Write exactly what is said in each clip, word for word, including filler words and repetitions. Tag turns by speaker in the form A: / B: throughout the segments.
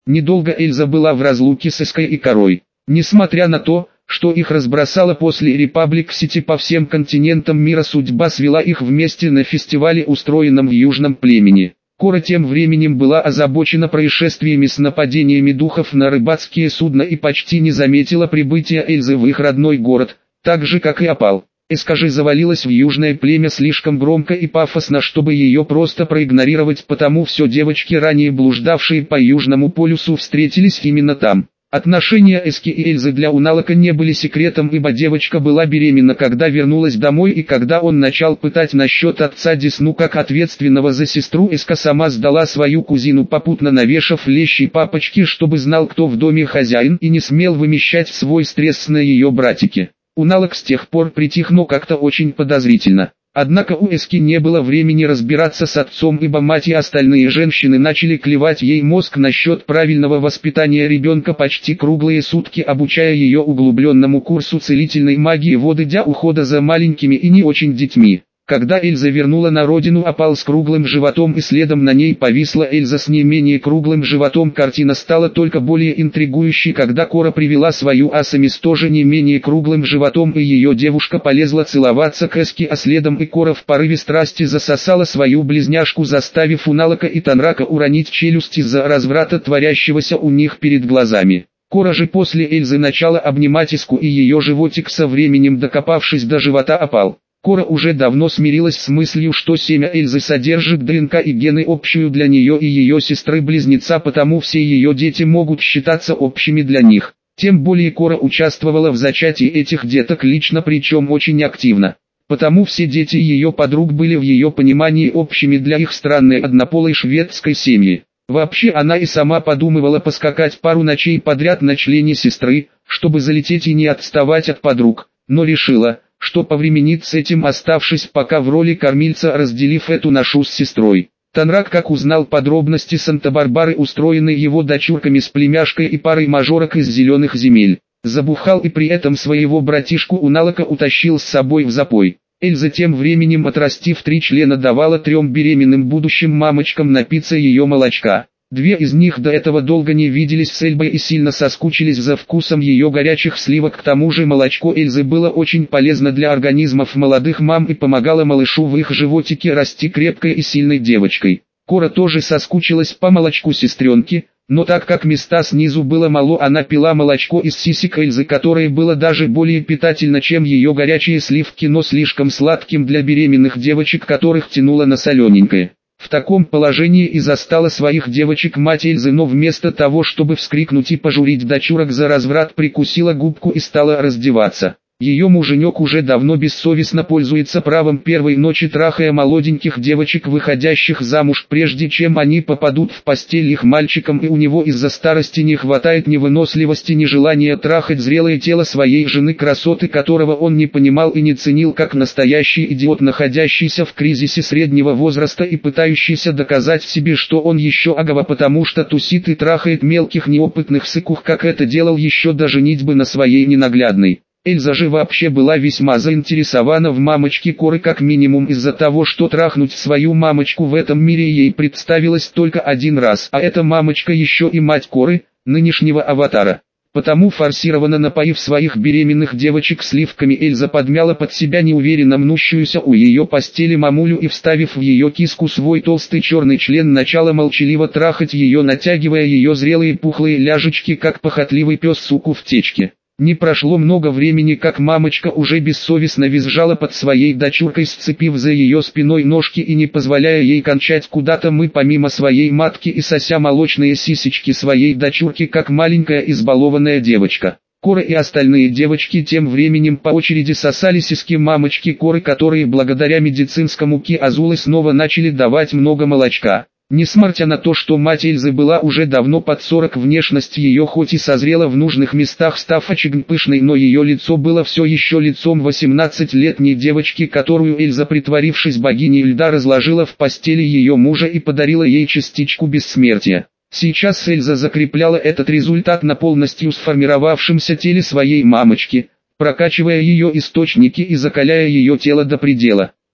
A: Недолго Эльза была в разлуке с Эской и Корой. Несмотря на то, что их разбросало после Репаблик-Сити по всем континентам мира, судьба свела их вместе на фестивале, устроенном в Южном Племени. Кора тем временем была озабочена происшествиями с нападениями духов на рыбацкие судна и почти не заметила прибытия Эльзы в их родной город, так же как и Опал. Эска же завалилась в Южное Племя слишком громко и пафосно, чтобы ее просто проигнорировать, потому все девочки, ранее блуждавшие по Южному полюсу, встретились именно там. Отношения Эски и Эльзы для Уналака не были секретом, ибо девочка была беременна, когда вернулась домой, и когда он начал пытать насчет отца Десну как ответственного за сестру, Эска сама сдала свою кузину, попутно навешав лещи папочки, чтобы знал, кто в доме хозяин, и не смел вымещать свой стресс на ее братике. Уналак с тех пор притих, но как-то очень подозрительно. Однако у Эски не было времени разбираться с отцом, ибо мать и остальные женщины начали клевать ей мозг насчет правильного воспитания ребенка почти круглые сутки, обучая ее углубленному курсу целительной магии воды для ухода за маленькими и не очень детьми. Когда Эльза вернула на родину Опал с круглым животом и следом на ней повисла Эльза с не менее круглым животом, картина стала только более интригующей, когда Кора привела свою Асами с тоже не менее круглым животом, и ее девушка полезла целоваться к Эске, а следом и Кора в порыве страсти засосала свою близняшку, заставив Уналака и Танрака уронить челюсть из-за разврата, творящегося у них перед глазами. Кора же после Эльзы начала обнимать Эску и ее животик, со временем докопавшись до живота Опал. Кора уже давно смирилась с мыслью, что семя Эльзы содержит ДНК и гены, общую для нее и ее сестры-близнеца, потому все ее дети могут считаться общими для них. Тем более Кора участвовала в зачатии этих деток лично, причем очень активно. Потому все дети ее подруг были в ее понимании общими для их странной однополой шведской семьи. Вообще она и сама подумывала поскакать пару ночей подряд на члене сестры, чтобы залететь и не отставать от подруг, но решила, что повременит с этим, оставшись пока в роли кормильца, разделив эту ношу с сестрой. Танрак, как узнал подробности Санта-Барбары, устроенной его дочурками с племяшкой и парой мажорок из зеленых земель, забухал и при этом своего братишку Уналака утащил с собой в запой. Эльза тем временем, отрастив три члена, давала трем беременным будущим мамочкам напиться ее молочка. Две из них до этого долго не виделись с Эльбой и сильно соскучились за вкусом ее горячих сливок. К тому же молочко Эльзы было очень полезно для организмов молодых мам и помогало малышу в их животике расти крепкой и сильной девочкой. Кора тоже соскучилась по молочку сестренки, но так как места снизу было мало, она пила молочко из сисек Эльзы, которое было даже более питательно, чем ее горячие сливки, но слишком сладким для беременных девочек, которых тянуло на солененькое. В таком положении и застала своих девочек мать Эльзы, но вместо того, чтобы вскрикнуть и пожурить дочурок за разврат, прикусила губку и стала раздеваться. Ее муженек уже давно бессовестно пользуется правом первой ночи, трахая молоденьких девочек, выходящих замуж, прежде чем они попадут в постель их мальчикам, и у него из-за старости не хватает ни выносливости, ни желания трахать зрелое тело своей жены, красоты которого он не понимал и не ценил, как настоящий идиот, находящийся в кризисе среднего возраста и пытающийся доказать себе, что он еще агава, потому что тусит и трахает мелких неопытных сыкух, как это делал еще до женитьбы на своей ненаглядной. Эльза же вообще была весьма заинтересована в мамочке Коры, как минимум из-за того, что трахнуть свою мамочку в этом мире ей представилось только один раз, а эта мамочка еще и мать Коры, нынешнего аватара. Потому, форсированно напоив своих беременных девочек сливками, Эльза подмяла под себя неуверенно мнущуюся у ее постели мамулю и, вставив в ее киску свой толстый черный член, начала молчаливо трахать ее, натягивая ее зрелые пухлые ляжечки, как похотливый пес суку в течке. Не прошло много времени, как мамочка уже бессовестно визжала под своей дочуркой, сцепив за ее спиной ножки и не позволяя ей кончать куда-то мы помимо своей матки и сося молочные сисечки своей дочурки, как маленькая избалованная девочка. Кора и остальные девочки тем временем по очереди сосали сиськи мамочки Коры, которые благодаря медицинскому ки Азулы снова начали давать много молочка. Несмотря на то, что мать Эльзы была уже давно под сорок, внешность ее хоть и созрела в нужных местах, став очень пышной, но ее лицо было все еще лицом восемнадцатилетней девочки, которую Эльза, притворившись богиней льда, разложила в постели ее мужа и подарила ей частичку бессмертия. Сейчас Эльза закрепляла этот результат на полностью сформировавшемся теле своей мамочки, прокачивая ее источники и закаляя ее тело до предела.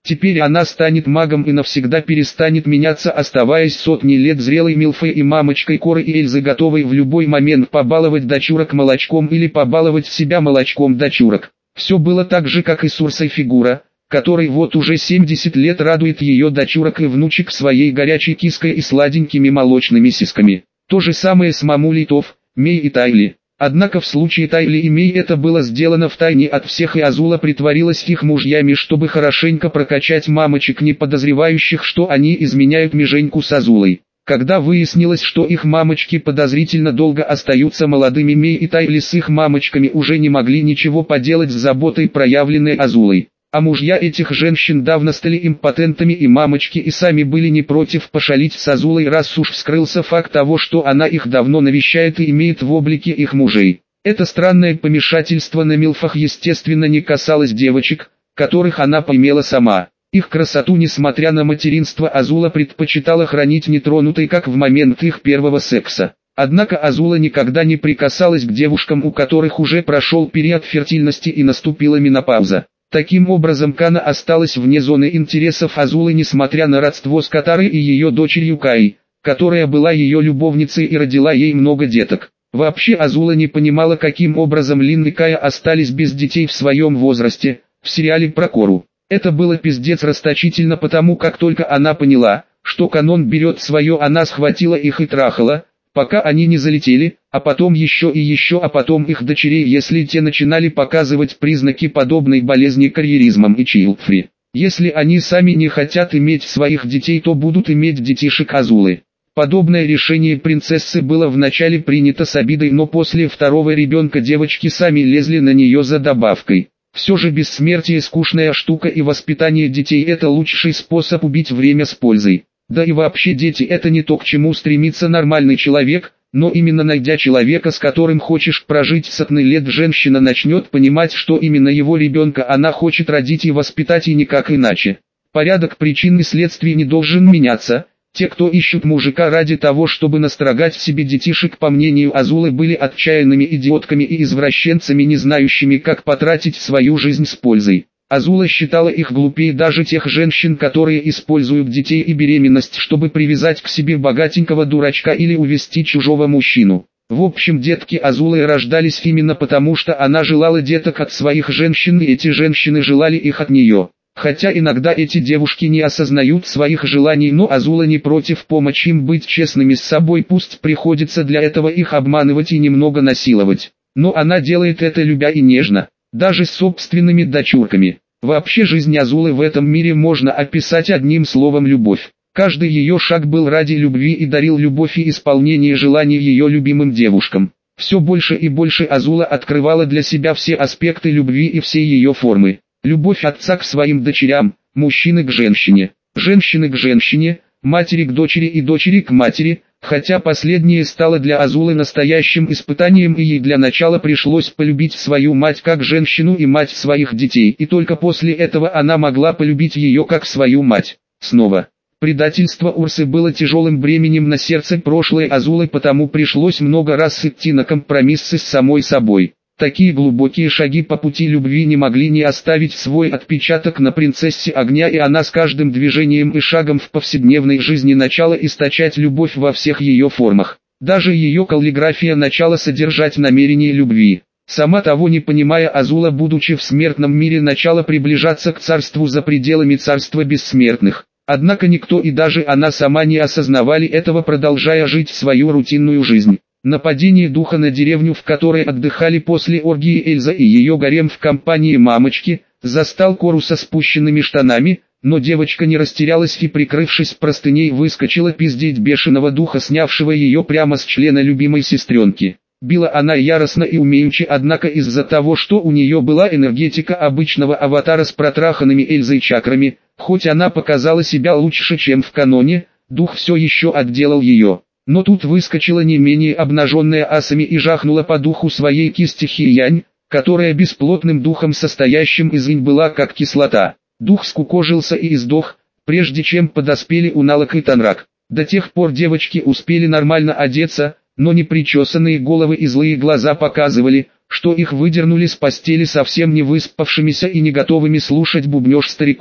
A: Теперь она станет магом и навсегда перестанет меняться, оставаясь сотни лет зрелой милфой и мамочкой Коры и Эльзы, готовой в любой момент побаловать дочурок молочком или побаловать себя молочком дочурок. Все было так же, как и с Урсой Фигура, который вот уже семьдесят лет радует ее дочурок и внучек своей горячей киской и сладенькими молочными сиськами. То же самое с мамулей Тов, Мей и Тайли. Однако в случае Тайли и Мей это было сделано втайне от всех, и Азула притворилась их мужьями, чтобы хорошенько прокачать мамочек, не подозревающих, что они изменяют Меженьку с Азулой. Когда выяснилось, что их мамочки подозрительно долго остаются молодыми, Мей и Тайли с их мамочками уже не могли ничего поделать с заботой, проявленной Азулой. А мужья этих женщин давно стали импотентами, и мамочки и сами были не против пошалить с Азулой, раз уж вскрылся факт того, что она их давно навещает и имеет в облике их мужей. Это странное помешательство на милфах естественно не касалось девочек, которых она поимела сама. Их красоту, несмотря на материнство, Азула предпочитала хранить нетронутой, как в момент их первого секса. Однако Азула никогда не прикасалась к девушкам, у которых уже прошел период фертильности и наступила менопауза. Таким образом, Кана осталась вне зоны интересов Азулы, несмотря на родство с Катарой и ее дочерью Каи, которая была ее любовницей и родила ей много деток. Вообще Азула не понимала, каким образом Лин и Кая остались без детей в своем возрасте, в сериале про Кору. Это было пиздец расточительно, потому как только она поняла, что канон берет свое, она схватила их и трахала, пока они не залетели, а потом еще и еще, а потом их дочерей, если те начинали показывать признаки подобной болезни карьеризмом и чилдфри. Если они сами не хотят иметь своих детей, то будут иметь детишек Азулы. Подобное решение принцессы было вначале принято с обидой, но после второго ребенка девочки сами лезли на нее за добавкой. Все же бессмертие скучная штука, и воспитание детей – это лучший способ убить время с пользой. Да и вообще дети – это не то, к чему стремится нормальный человек, но именно найдя человека, с которым хочешь прожить сотни лет, женщина начнет понимать, что именно его ребенка она хочет родить и воспитать, и никак иначе. Порядок причин и следствий не должен меняться. Те, кто ищут мужика ради того, чтобы настрогать себе детишек, по мнению Азулы, были отчаянными идиотками и извращенцами, не знающими, как потратить свою жизнь с пользой. Азула считала их глупее даже тех женщин, которые используют детей и беременность, чтобы привязать к себе богатенького дурачка или увести чужого мужчину. В общем, детки Азулы рождались именно потому, что она желала деток от своих женщин, и эти женщины желали их от нее. Хотя иногда эти девушки не осознают своих желаний, но Азула не против помочь им быть честными с собой, пусть приходится для этого их обманывать и немного насиловать. Но она делает это любя и нежно. Даже с собственными дочурками. Вообще жизнь Азулы в этом мире можно описать одним словом: любовь. Каждый ее шаг был ради любви и дарил любовь и исполнение желаний ее любимым девушкам. Все больше и больше Азула открывала для себя все аспекты любви и все ее формы. Любовь отца к своим дочерям, мужчины к женщине, женщины к женщине, матери к дочери и дочери к матери. Хотя последнее стало для Азулы настоящим испытанием, и ей для начала пришлось полюбить свою мать как женщину и мать своих детей, и только после этого она могла полюбить ее как свою мать. Снова. Предательство Урсы было тяжелым бременем на сердце прошлой Азулы, потому пришлось много раз идти на компромиссы с самой собой. Такие глубокие шаги по пути любви не могли не оставить свой отпечаток на принцессе огня, и она с каждым движением и шагом в повседневной жизни начала источать любовь во всех ее формах. Даже ее каллиграфия начала содержать намерение любви. Сама того не понимая, Азула, будучи в смертном мире, начала приближаться к царству за пределами царства бессмертных. Однако никто и даже она сама не осознавали этого, продолжая жить свою рутинную жизнь. Нападение духа на деревню, в которой отдыхали после оргии Эльза и ее гарем в компании мамочки, застал Кору со спущенными штанами, но девочка не растерялась и, прикрывшись простыней, выскочила пиздеть бешеного духа, снявшего ее прямо с члена любимой сестренки. Била она яростно и умеючи, однако из-за того, что у нее была энергетика обычного аватара с протраханными Эльзой чакрами, хоть она показала себя лучше, чем в каноне, дух все еще отделал ее. Но тут выскочила не менее обнаженная Асами и жахнула по духу своей кисти Хиянь, которая бесплотным духом, состоящим из инь, была как кислота. Дух скукожился и издох, прежде чем подоспели Уналак и Танрак. До тех пор девочки успели нормально одеться, но непричесанные головы и злые глаза показывали, что их выдернули с постели совсем не выспавшимися и не готовыми слушать бубнёж стариков.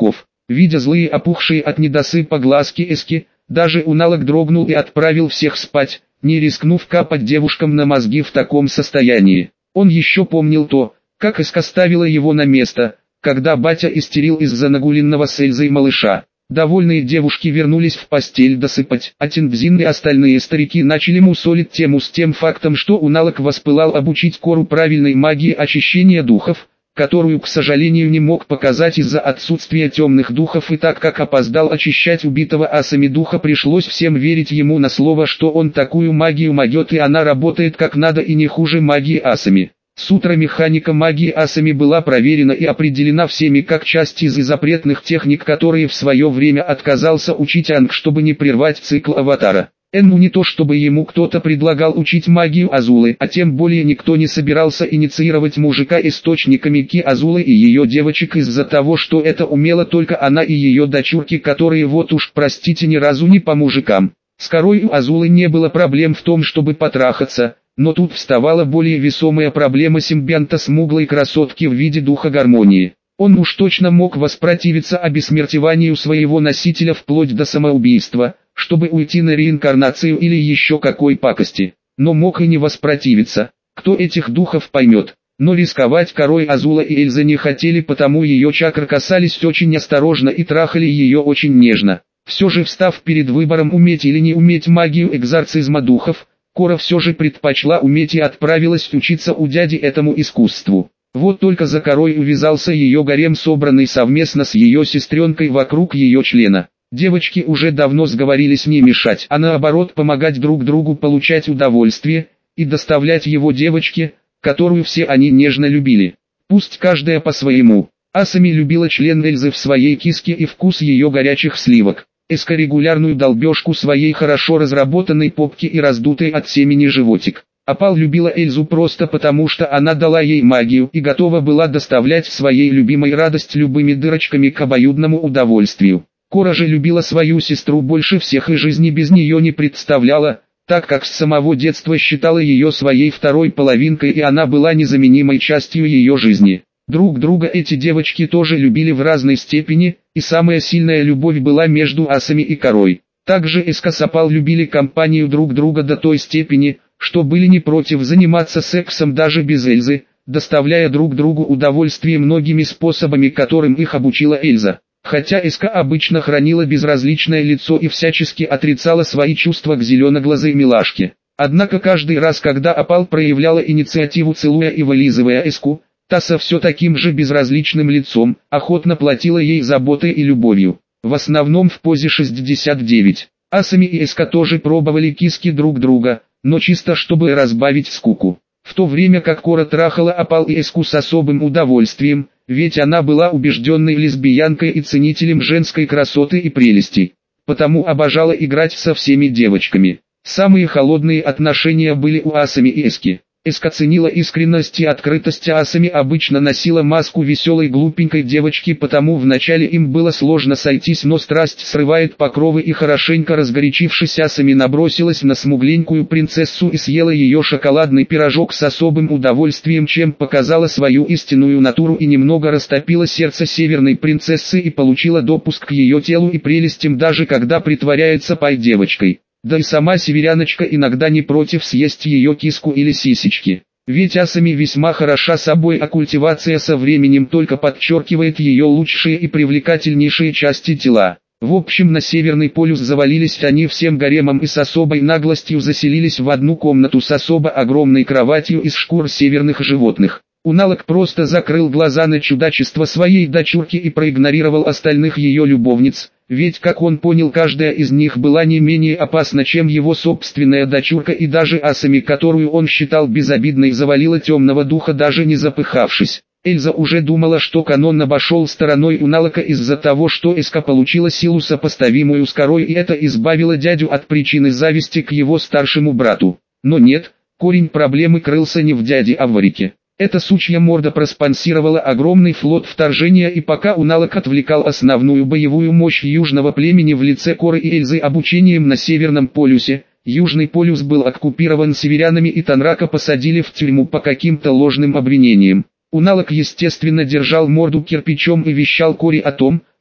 A: Видя злые опухшие от недосыпа глазки Эски, даже Уналак дрогнул и отправил всех спать, не рискнув капать девушкам на мозги в таком состоянии. Он еще помнил то, как Эска ставила его на место, когда батя истерил из-за нагуленного с Эльзой малыша. Довольные девушки вернулись в постель досыпать, а Тиндзин и остальные старики начали мусолить тему с тем фактом, что Уналак воспылал обучить Кору правильной магии очищения духов, которую, к сожалению, не мог показать из-за отсутствия темных духов, и так как опоздал очищать убитого асами духа, пришлось всем верить ему на слово, что он такую магию могет и она работает как надо и не хуже магии асами. Сутра-механика магии асами была проверена и определена всеми как часть из запретных техник, которые в свое время отказался учить Анг, чтобы не прервать цикл аватара. Энну не то чтобы ему кто-то предлагал учить магию Азулы, а тем более никто не собирался инициировать мужика источниками ки Азулы и ее девочек из-за того, что это умела только она и ее дочурки, которые вот уж простите ни разу не по мужикам. С корой у Азулы не было проблем в том, чтобы потрахаться, но тут вставала более весомая проблема симбионта смуглой красотки в виде духа гармонии. Он уж точно мог воспротивиться обессмертиванию своего носителя вплоть до самоубийства, чтобы уйти на реинкарнацию или еще какой пакости. Но мог и не воспротивиться. Кто этих духов поймет? Но рисковать корой Азула и Эльза не хотели, потому ее чакры касались очень осторожно и трахали ее очень нежно. Все же, встав перед выбором уметь или не уметь магию экзорцизма духов, Кора все же предпочла уметь и отправилась учиться у дяди этому искусству. Вот только за корой увязался ее гарем, собранный совместно с ее сестренкой вокруг ее члена. Девочки уже давно сговорились не мешать, а наоборот помогать друг другу получать удовольствие и доставлять его девочке, которую все они нежно любили. Пусть каждая по-своему. Асами любила член Эльзы в своей киске и вкус ее горячих сливок. Эска регулярную долбежку своей хорошо разработанной попки и раздутый от семени животик. Апал любила Эльзу просто потому, что она дала ей магию и готова была доставлять своей любимой радость любыми дырочками к обоюдному удовольствию. Кора же любила свою сестру больше всех и жизни без нее не представляла, так как с самого детства считала ее своей второй половинкой и она была незаменимой частью ее жизни. Друг друга эти девочки тоже любили в разной степени, и самая сильная любовь была между асами и корой. Также Эска с Апал любили компанию друг друга до той степени, что были не против заниматься сексом даже без Эльзы, доставляя друг другу удовольствие многими способами, которым их обучила Эльза. Хотя Эска обычно хранила безразличное лицо и всячески отрицала свои чувства к зеленоглазой милашке. Однако каждый раз, когда Апал проявляла инициативу, целуя и вылизывая Эску, та со все таким же безразличным лицом, охотно платила ей заботой и любовью. В основном в позе шестьдесят девять. Асами и Эска тоже пробовали киски друг друга, но чисто чтобы разбавить скуку. В то время как Кора трахала Апал и Эску с особым удовольствием, ведь она была убежденной лесбиянкой и ценителем женской красоты и прелестей. Потому обожала играть со всеми девочками. Самые холодные отношения были у Асами и Эски. Эска ценила искренность и открытость, а Асами обычно носила маску веселой глупенькой девочки, потому вначале им было сложно сойтись, но страсть срывает покровы, и хорошенько разгорячившись, Асами набросилась на смугленькую принцессу и съела ее шоколадный пирожок с особым удовольствием, чем показала свою истинную натуру и немного растопила сердце северной принцессы и получила допуск к ее телу и прелестям, даже когда притворяется пай-девочкой. Да и сама северяночка иногда не против съесть ее киску или сисечки. Ведь Асами весьма хороша собой, а культивация со временем только подчеркивает ее лучшие и привлекательнейшие части тела. В общем, на Северный полюс завалились они всем гаремом и с особой наглостью заселились в одну комнату с особо огромной кроватью из шкур северных животных. Уналак просто закрыл глаза на чудачество своей дочурки и проигнорировал остальных ее любовниц, ведь, как он понял, каждая из них была не менее опасна, чем его собственная дочурка, и даже Асами, которую он считал безобидной, завалила темного духа, даже не запыхавшись. Эльза уже думала, что канон обошел стороной Уналака из-за того, что Эска получила силу, сопоставимую с корой, и это избавило дядю от причины зависти к его старшему брату. Но нет, корень проблемы крылся не в дяде, а в Варике. Эта сучья морда проспонсировала огромный флот вторжения, и пока Уналак отвлекал основную боевую мощь южного племени в лице Коры и Эльзы обучением на Северном полюсе, Южный полюс был оккупирован северянами и Танрака посадили в тюрьму по каким-то ложным обвинениям. Уналак естественно держал морду кирпичом и вещал Коре о том,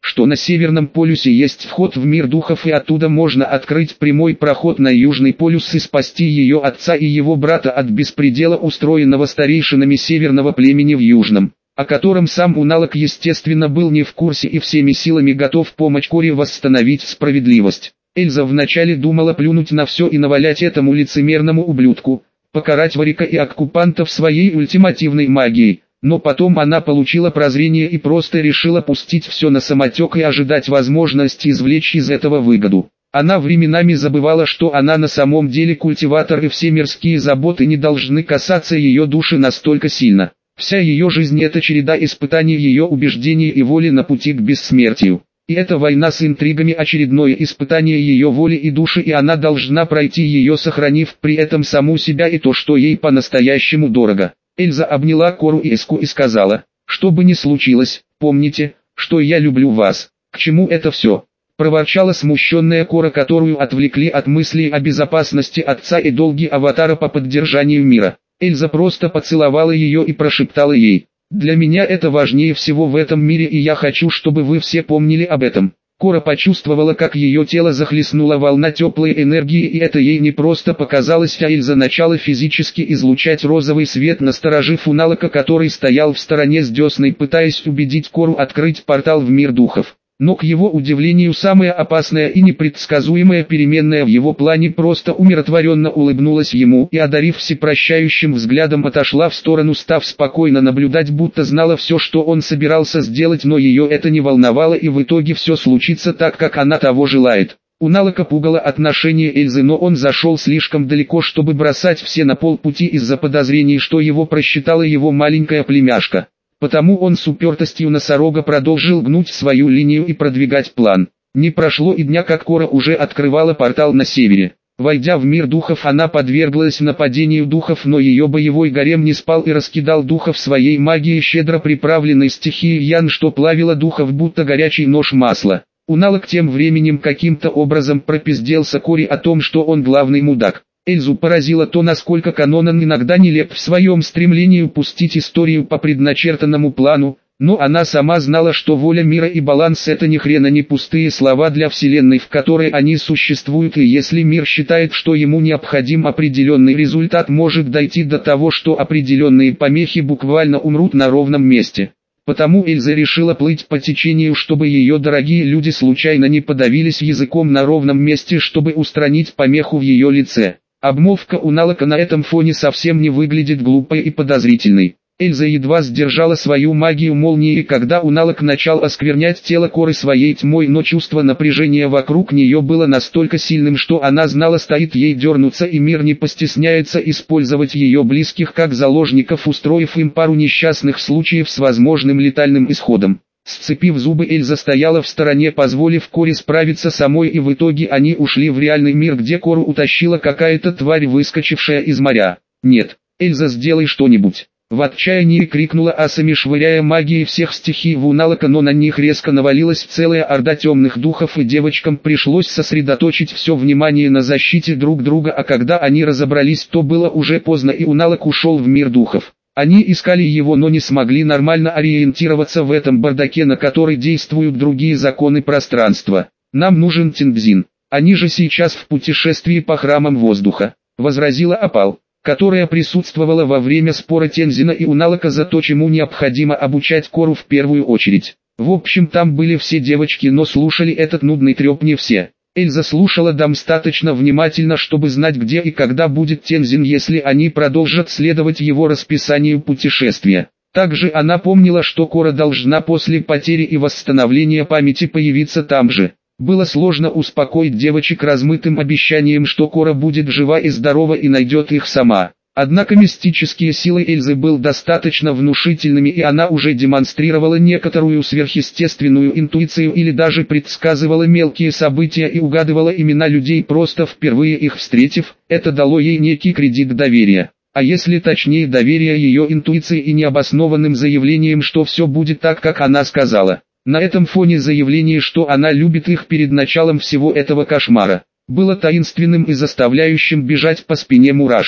A: что на Северном полюсе есть вход в мир духов и оттуда можно открыть прямой проход на Южный полюс и спасти ее отца и его брата от беспредела, устроенного старейшинами северного племени в Южном, о котором сам Уналак естественно был не в курсе и всеми силами готов помочь Коре восстановить справедливость. Эльза вначале думала плюнуть на все и навалять этому лицемерному ублюдку, покарать Варика и оккупантов своей ультимативной магией, но потом она получила прозрение и просто решила пустить все на самотек и ожидать возможности извлечь из этого выгоду. Она временами забывала, что она на самом деле культиватор и все мирские заботы не должны касаться ее души настолько сильно. Вся ее жизнь — это череда испытаний ее убеждений и воли на пути к бессмертию. И эта война с интригами — очередное испытание ее воли и души, и она должна пройти ее, сохранив при этом саму себя и то, что ей по-настоящему дорого. Эльза обняла Кору и Эску и сказала: «Что бы ни случилось, помните, что я люблю вас». «К чему это все?» — проворчала смущенная Кора, которую отвлекли от мыслей о безопасности отца и долги Аватара по поддержанию мира. Эльза просто поцеловала ее и прошептала ей: «Для меня это важнее всего в этом мире, и я хочу, чтобы вы все помнили об этом». Кора почувствовала, как ее тело захлестнула волна теплой энергии, и это ей не просто показалось, а Эльза начала физически излучать розовый свет, насторожив Уналака, который стоял в стороне с десной, пытаясь убедить Кору открыть портал в мир духов. Но к его удивлению самая опасная и непредсказуемая переменная в его плане просто умиротворенно улыбнулась ему и, одарив всепрощающим взглядом, отошла в сторону, став спокойно наблюдать, будто знала все, что он собирался сделать, но ее это не волновало, и в итоге все случится так, как она того желает. Уналака пугало отношение Эльзы, но он зашел слишком далеко, чтобы бросать все на полпути из-за подозрений, что его просчитала его маленькая племяшка. Потому он с упертостью носорога продолжил гнуть свою линию и продвигать план. Не прошло и дня, как Кора уже открывала портал на севере. Войдя в мир духов, она подверглась нападению духов, но ее боевой гарем не спал и раскидал духов своей магией, щедро приправленной стихией Ян, что плавила духов будто горячий нож масла. Уналак тем временем каким-то образом пропизделся Коре о том, что он главный мудак. Эльзу поразило то, насколько Канонан иногда нелеп в своем стремлении пустить историю по предначертанному плану, но она сама знала, что воля мира и баланс — это ни хрена не пустые слова для вселенной, в которой они существуют, и если мир считает, что ему необходим определенный результат, может дойти до того, что определенные помехи буквально умрут на ровном месте. Потому Эльза решила плыть по течению, чтобы ее дорогие люди случайно не подавились языком на ровном месте, чтобы устранить помеху в ее лице. Обмолвка Уналака на этом фоне совсем не выглядит глупой и подозрительной. Эльза едва сдержала свою магию молнии, когда Уналак начал осквернять тело Коры своей тьмой, но чувство напряжения вокруг нее было настолько сильным, что она знала, стоит ей дернуться, и мир не постесняется использовать ее близких как заложников, устроив им пару несчастных случаев с возможным летальным исходом. Сцепив зубы, Эльза стояла в стороне, позволив Коре справиться самой, и в итоге они ушли в реальный мир, где Кору утащила какая-то тварь, выскочившая из моря. «Нет, Эльза, сделай что-нибудь!» В отчаянии крикнула Асами, швыряя магией всех стихий в Уналака, но на них резко навалилась целая орда темных духов, и девочкам пришлось сосредоточить все внимание на защите друг друга, а когда они разобрались, то было уже поздно, и Уналак ушел в мир духов. Они искали его, но не смогли нормально ориентироваться в этом бардаке, на который действуют другие законы пространства. «Нам нужен Тенбзин. Они же сейчас в путешествии по храмам воздуха», — возразила Апал, которая присутствовала во время спора Тензина и Уналака за то, чему необходимо обучать Кору в первую очередь. В общем, там были все девочки, но слушали этот нудный треп не все. Эльза слушала достаточно внимательно, чтобы знать, где и когда будет Тензин, если они продолжат следовать его расписанию путешествия. Также она помнила, что Кора должна после потери и восстановления памяти появиться там же. Было сложно успокоить девочек размытым обещанием, что Кора будет жива и здорова и найдет их сама. Однако мистические силы Эльзы были достаточно внушительными, и она уже демонстрировала некоторую сверхъестественную интуицию или даже предсказывала мелкие события и угадывала имена людей, просто впервые их встретив. Это дало ей некий кредит доверия. А если точнее, доверия ее интуиции и необоснованным заявлением, что все будет так, как она сказала. На этом фоне заявление, что она любит их перед началом всего этого кошмара, было таинственным и заставляющим бежать по спине мурашки.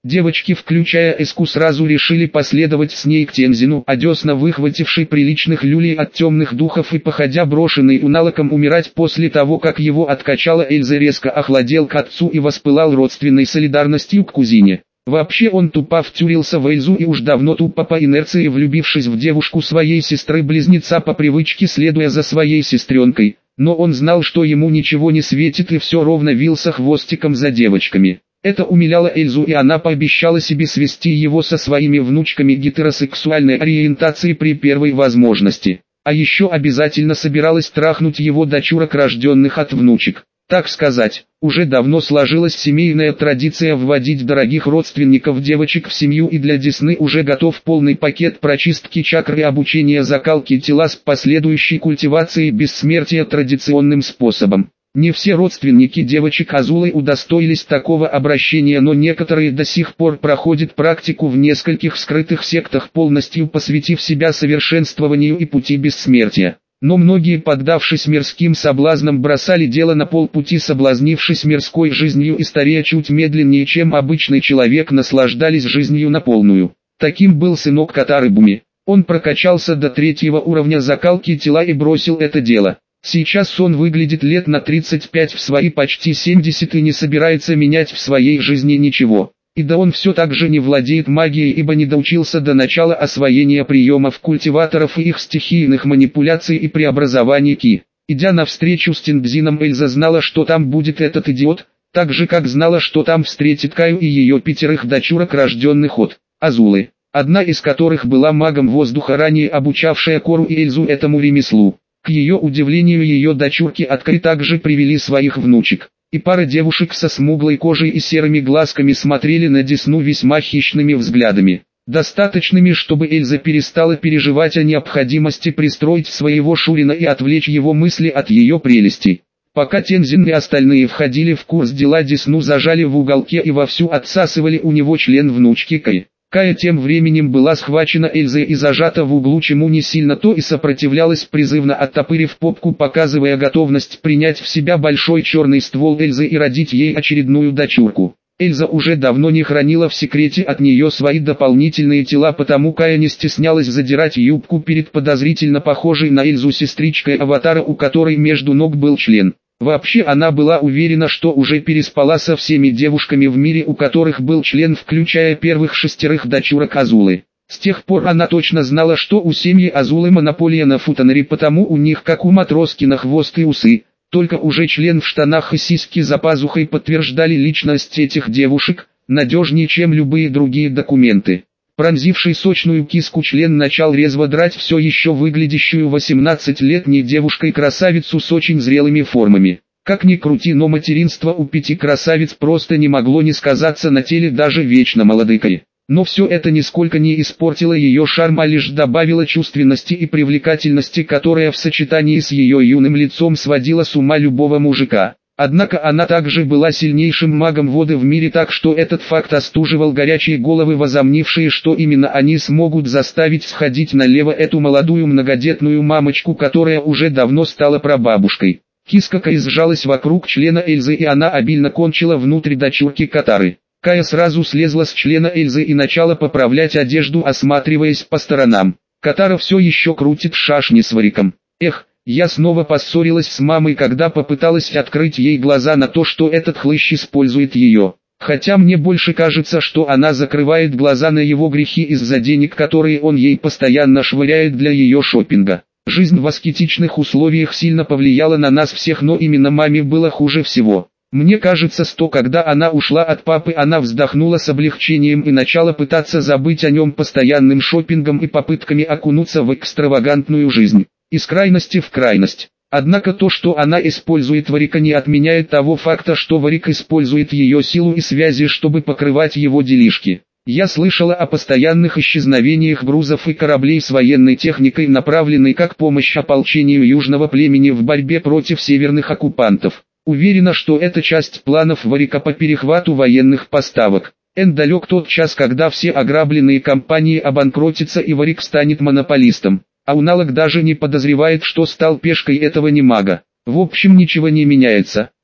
A: Девочки, включая Эску, сразу решили последовать с ней к Тензину, а Десна, выхвативший приличных люлей от темных духов и походя брошенный уналоком умирать после того, как его откачала Эльза, резко охладел к отцу и воспылал родственной солидарностью к кузине. Вообще он тупо втюрился в Эльзу и уж давно тупо по инерции влюбившись в девушку своей сестры-близнеца, по привычке следуя за своей сестренкой, но он знал, что ему ничего не светит, и все ровно вился хвостиком за девочками. Это умиляло Эльзу, и она пообещала себе свести его со своими внучками гетеросексуальной ориентации при первой возможности. А еще обязательно собиралась трахнуть его дочурок, рожденных от внучек. Так сказать, уже давно сложилась семейная традиция вводить дорогих родственников девочек в семью, и для Десны уже готов полный пакет прочистки чакр и обучения закалки тела с последующей культивацией бессмертия традиционным способом. Не все родственники девочек Азулы удостоились такого обращения, но некоторые до сих пор проходят практику в нескольких скрытых сектах, полностью посвятив себя совершенствованию и пути бессмертия. Но многие, поддавшись мирским соблазнам, бросали дело на полпути, соблазнившись мирской жизнью и старея чуть медленнее, чем обычный человек, наслаждались жизнью на полную. Таким был сынок Катары Буми. Он прокачался до третьего уровня закалки тела и бросил это дело. Сейчас он выглядит лет на тридцать пять в свои почти семьдесят и не собирается менять в своей жизни ничего. И да он все так же не владеет магией, ибо не доучился до начала освоения приемов культиваторов и их стихийных манипуляций и преобразований Ки. Идя навстречу с Тензином, Эльза знала, что там будет этот идиот, так же как знала, что там встретит Каю и ее пятерых дочурок, рожденных от Азулы, одна из которых была магом воздуха, ранее обучавшая Кору и Эльзу этому ремеслу. К ее удивлению, ее дочурки от Кай также привели своих внучек, и пара девушек со смуглой кожей и серыми глазками смотрели на Десну весьма хищными взглядами, достаточными, чтобы Эльза перестала переживать о необходимости пристроить своего Шурина и отвлечь его мысли от ее прелестей. Пока Тензин и остальные входили в курс дела, Десну зажали в уголке и вовсю отсасывали у него член внучки Кай. Кая тем временем была схвачена Эльзой и зажата в углу, чему не сильно то и сопротивлялась, призывно оттопырив попку, показывая готовность принять в себя большой черный ствол Эльзы и родить ей очередную дочурку. Эльза уже давно не хранила в секрете от нее свои дополнительные тела, потому Кая не стеснялась задирать юбку перед подозрительно похожей на Эльзу сестричкой аватара, у которой между ног был член. Вообще она была уверена, что уже переспала со всеми девушками в мире, у которых был член, включая первых шестерых дочурок Азулы. С тех пор она точно знала, что у семьи Азулы монополия на футонари, потому у них, как у Матроскина, хвост и усы, только уже член в штанах и сиськи за пазухой подтверждали личность этих девушек, надежнее, чем любые другие документы. Пронзивший сочную киску член начал резво драть все еще выглядящую восемнадцатилетней девушкой-красавицу с очень зрелыми формами. Как ни крути, но материнство у пяти красавиц просто не могло не сказаться на теле даже вечно молодыкой. Но все это нисколько не испортило ее шарм, а лишь добавило чувственности и привлекательности, которая в сочетании с ее юным лицом сводила с ума любого мужика. Однако она также была сильнейшим магом воды в мире, так что этот факт остуживал горячие головы, возомнившие, что именно они смогут заставить сходить налево эту молодую многодетную мамочку, которая уже давно стала прабабушкой. Киска Кай сжалась вокруг члена Эльзы, и она обильно кончила внутрь дочурки Катары. Кая сразу слезла с члена Эльзы и начала поправлять одежду, осматриваясь по сторонам. Катара все еще крутит шашни с вариком. Эх, я снова поссорилась с мамой, когда попыталась открыть ей глаза на то, что этот хлыщ использует ее. Хотя мне больше кажется, что она закрывает глаза на его грехи из-за денег, которые он ей постоянно швыряет для ее шопинга. Жизнь в аскетичных условиях сильно повлияла на нас всех, но именно маме было хуже всего. Мне кажется, что когда она ушла от папы, она вздохнула с облегчением и начала пытаться забыть о нем постоянным шопингом и попытками окунуться в экстравагантную жизнь. Из крайности в крайность. Однако то, что она использует варика, не отменяет того факта, что варик использует ее силу и связи, чтобы покрывать его делишки. Я слышала о постоянных исчезновениях грузов и кораблей с военной техникой, направленной как помощь ополчению южного племени в борьбе против северных оккупантов. Уверена, что это часть планов варика по перехвату военных поставок. Эн далек тот час, когда все ограбленные компании обанкротятся и варик станет монополистом. А Уналок даже не подозревает, что стал пешкой этого немага. В общем, ничего не меняется.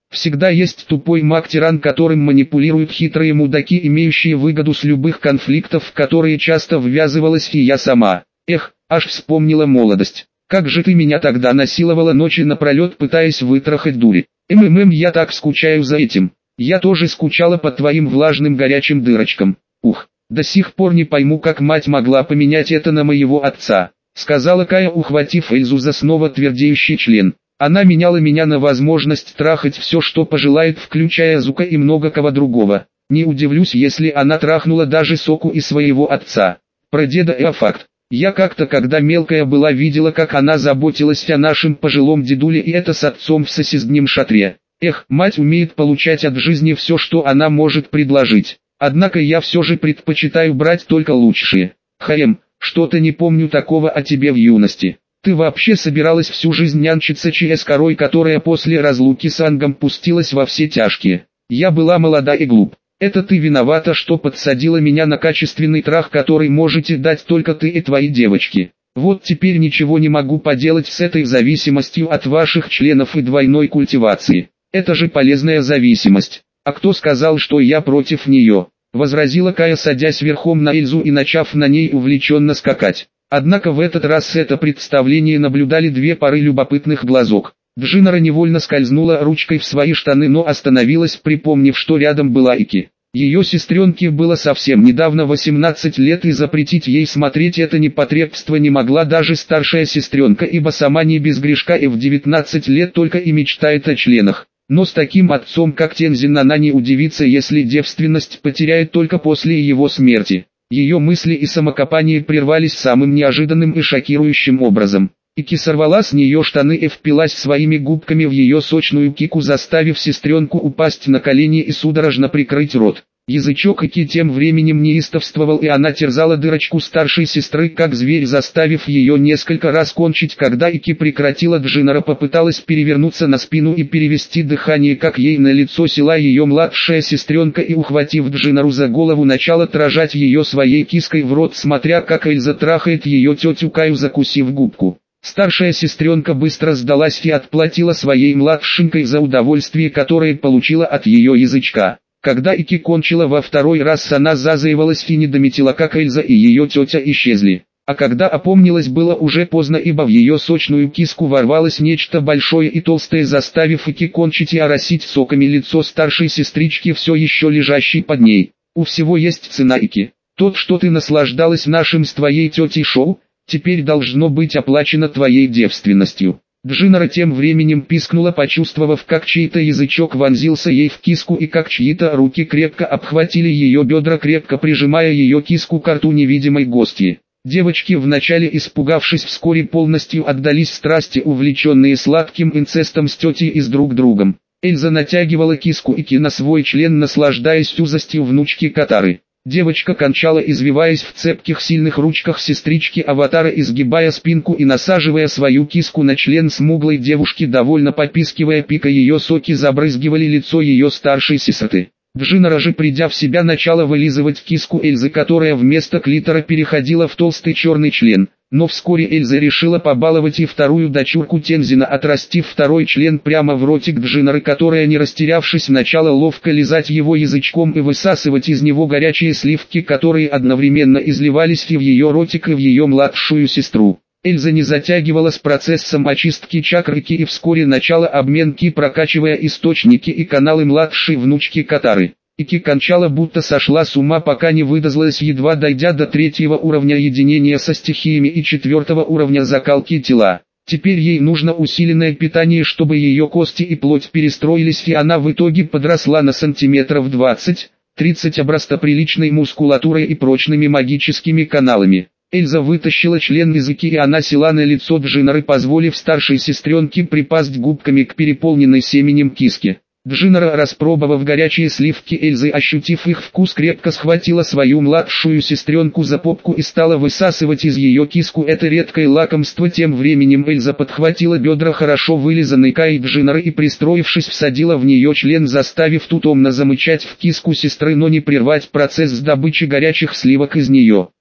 A: Всегда есть тупой маг-тиран, которым манипулируют хитрые мудаки, имеющие выгоду с любых конфликтов, в которые часто ввязывалась и я сама. Эх, аж вспомнила молодость. Как же ты меня тогда насиловала ночи напролет, пытаясь вытрахать дури. МММ, я так скучаю за этим. Я тоже скучала по твоим влажным горячим дырочкам. Ух, до сих пор не пойму, как мать могла поменять это на моего отца, сказала Кая, ухватив Эльзу за снова твердеющий член. Она меняла меня на возможность трахать все, что пожелает, включая Зука и много кого другого. Не удивлюсь, если она трахнула даже Соку и своего отца. Про деда и факт. Я как-то, когда мелкая была, видела, как она заботилась о нашем пожилом дедуле, и это с отцом в соседнем шатре. Эх, мать умеет получать от жизни все, что она может предложить. Однако я все же предпочитаю брать только лучшие. Хаем, что-то не помню такого о тебе в юности. Ты вообще собиралась всю жизнь нянчиться с корой, которая после разлуки с Ангом пустилась во все тяжкие. Я была молода и глуп. Это ты виновата, что подсадила меня на качественный трах, который можете дать только ты и твои девочки. Вот теперь ничего не могу поделать с этой зависимостью от ваших членов и двойной культивации. Это же полезная зависимость. А кто сказал, что я против нее? Возразила Кая, садясь верхом на Эльзу и начав на ней увлеченно скакать. Однако в этот раз это представление наблюдали две пары любопытных глазок. Джинара невольно скользнула ручкой в свои штаны, но остановилась, припомнив, что рядом была Ики. Ее сестренке было совсем недавно восемнадцать лет, и запретить ей смотреть это непотребство не могла даже старшая сестренка, ибо сама не без грешка и в девятнадцать лет только и мечтает о членах. Но с таким отцом, как Тензин, она не удивится, если девственность потеряет только после его смерти. Ее мысли и самокопание прервались самым неожиданным и шокирующим образом. Ики сорвала с нее штаны и впилась своими губками в ее сочную кику, заставив сестренку упасть на колени и судорожно прикрыть рот. Язычок Ики тем временем неистовствовал, и она терзала дырочку старшей сестры как зверь, заставив ее несколько раз кончить. Когда Ики прекратила, Джинара попыталась перевернуться на спину и перевести дыхание, как ей на лицо села ее младшая сестренка, и, ухватив Джинару за голову, начала трожать ее своей киской в рот, смотря как Эльза трахает ее тетю Каю, закусив губку. Старшая сестренка быстро сдалась и отплатила своей младшенькой за удовольствие, которое получила от ее язычка. Когда Ики кончила во второй раз, она зазаивалась и не дометила, как Эльза и ее тетя исчезли. А когда опомнилась, было уже поздно, ибо в ее сочную киску ворвалось нечто большое и толстое, заставив Ики кончить и оросить соками лицо старшей сестрички, все еще лежащей под ней. У всего есть цена, Ики. Тот, что ты наслаждалась нашим с твоей тетей шоу, теперь должно быть оплачено твоей девственностью. Джинара тем временем пискнула, почувствовав, как чей-то язычок вонзился ей в киску и как чьи-то руки крепко обхватили ее бедра, крепко прижимая ее киску к рту невидимой гостьи. Девочки, вначале испугавшись, вскоре полностью отдались страсти, увлеченные сладким инцестом с тетей и с друг другом. Эльза натягивала киску Ики на свой член, наслаждаясь узостью внучки Катары. Девочка кончала, извиваясь в цепких сильных ручках сестрички Аватара, изгибая спинку и насаживая свою киску на член смуглой девушки, довольно попискивая, пика ее соки забрызгивали лицо ее старшей сестры. Джинара же, придя в себя, начала вылизывать киску Эльзы, которая вместо клитора переходила в толстый черный член. Но вскоре Эльза решила побаловать и вторую дочурку Тензина, отрастив второй член прямо в ротик Джинары, которая, не растерявшись, начала ловко лизать его язычком и высасывать из него горячие сливки, которые одновременно изливались и в ее ротик, и в ее младшую сестру. Эльза не затягивала с процессом очистки чакры Ки и вскоре начала обмен Ки, прокачивая источники и каналы младшей внучки Катары. Ики кончала, будто сошла с ума, пока не выдозлась, едва дойдя до третьего уровня единения со стихиями и четвертого уровня закалки тела. Теперь ей нужно усиленное питание, чтобы ее кости и плоть перестроились, и она в итоге подросла на сантиметров двадцать-тридцать, обрастя приличной мускулатурой и прочными магическими каналами. Эльза вытащила член из Ики, и она села на лицо Джинары, позволив старшей сестренке припасть губками к переполненной семенем киске. Джинара, распробовав горячие сливки Эльзы, ощутив их вкус, крепко схватила свою младшую сестренку за попку и стала высасывать из ее киску это редкое лакомство. Тем временем Эльза подхватила бедра хорошо вылизанной Каи Джинары и, пристроившись, всадила в нее член, заставив ту томно замычать в киску сестры, но не прервать процесс с добычи горячих сливок из нее.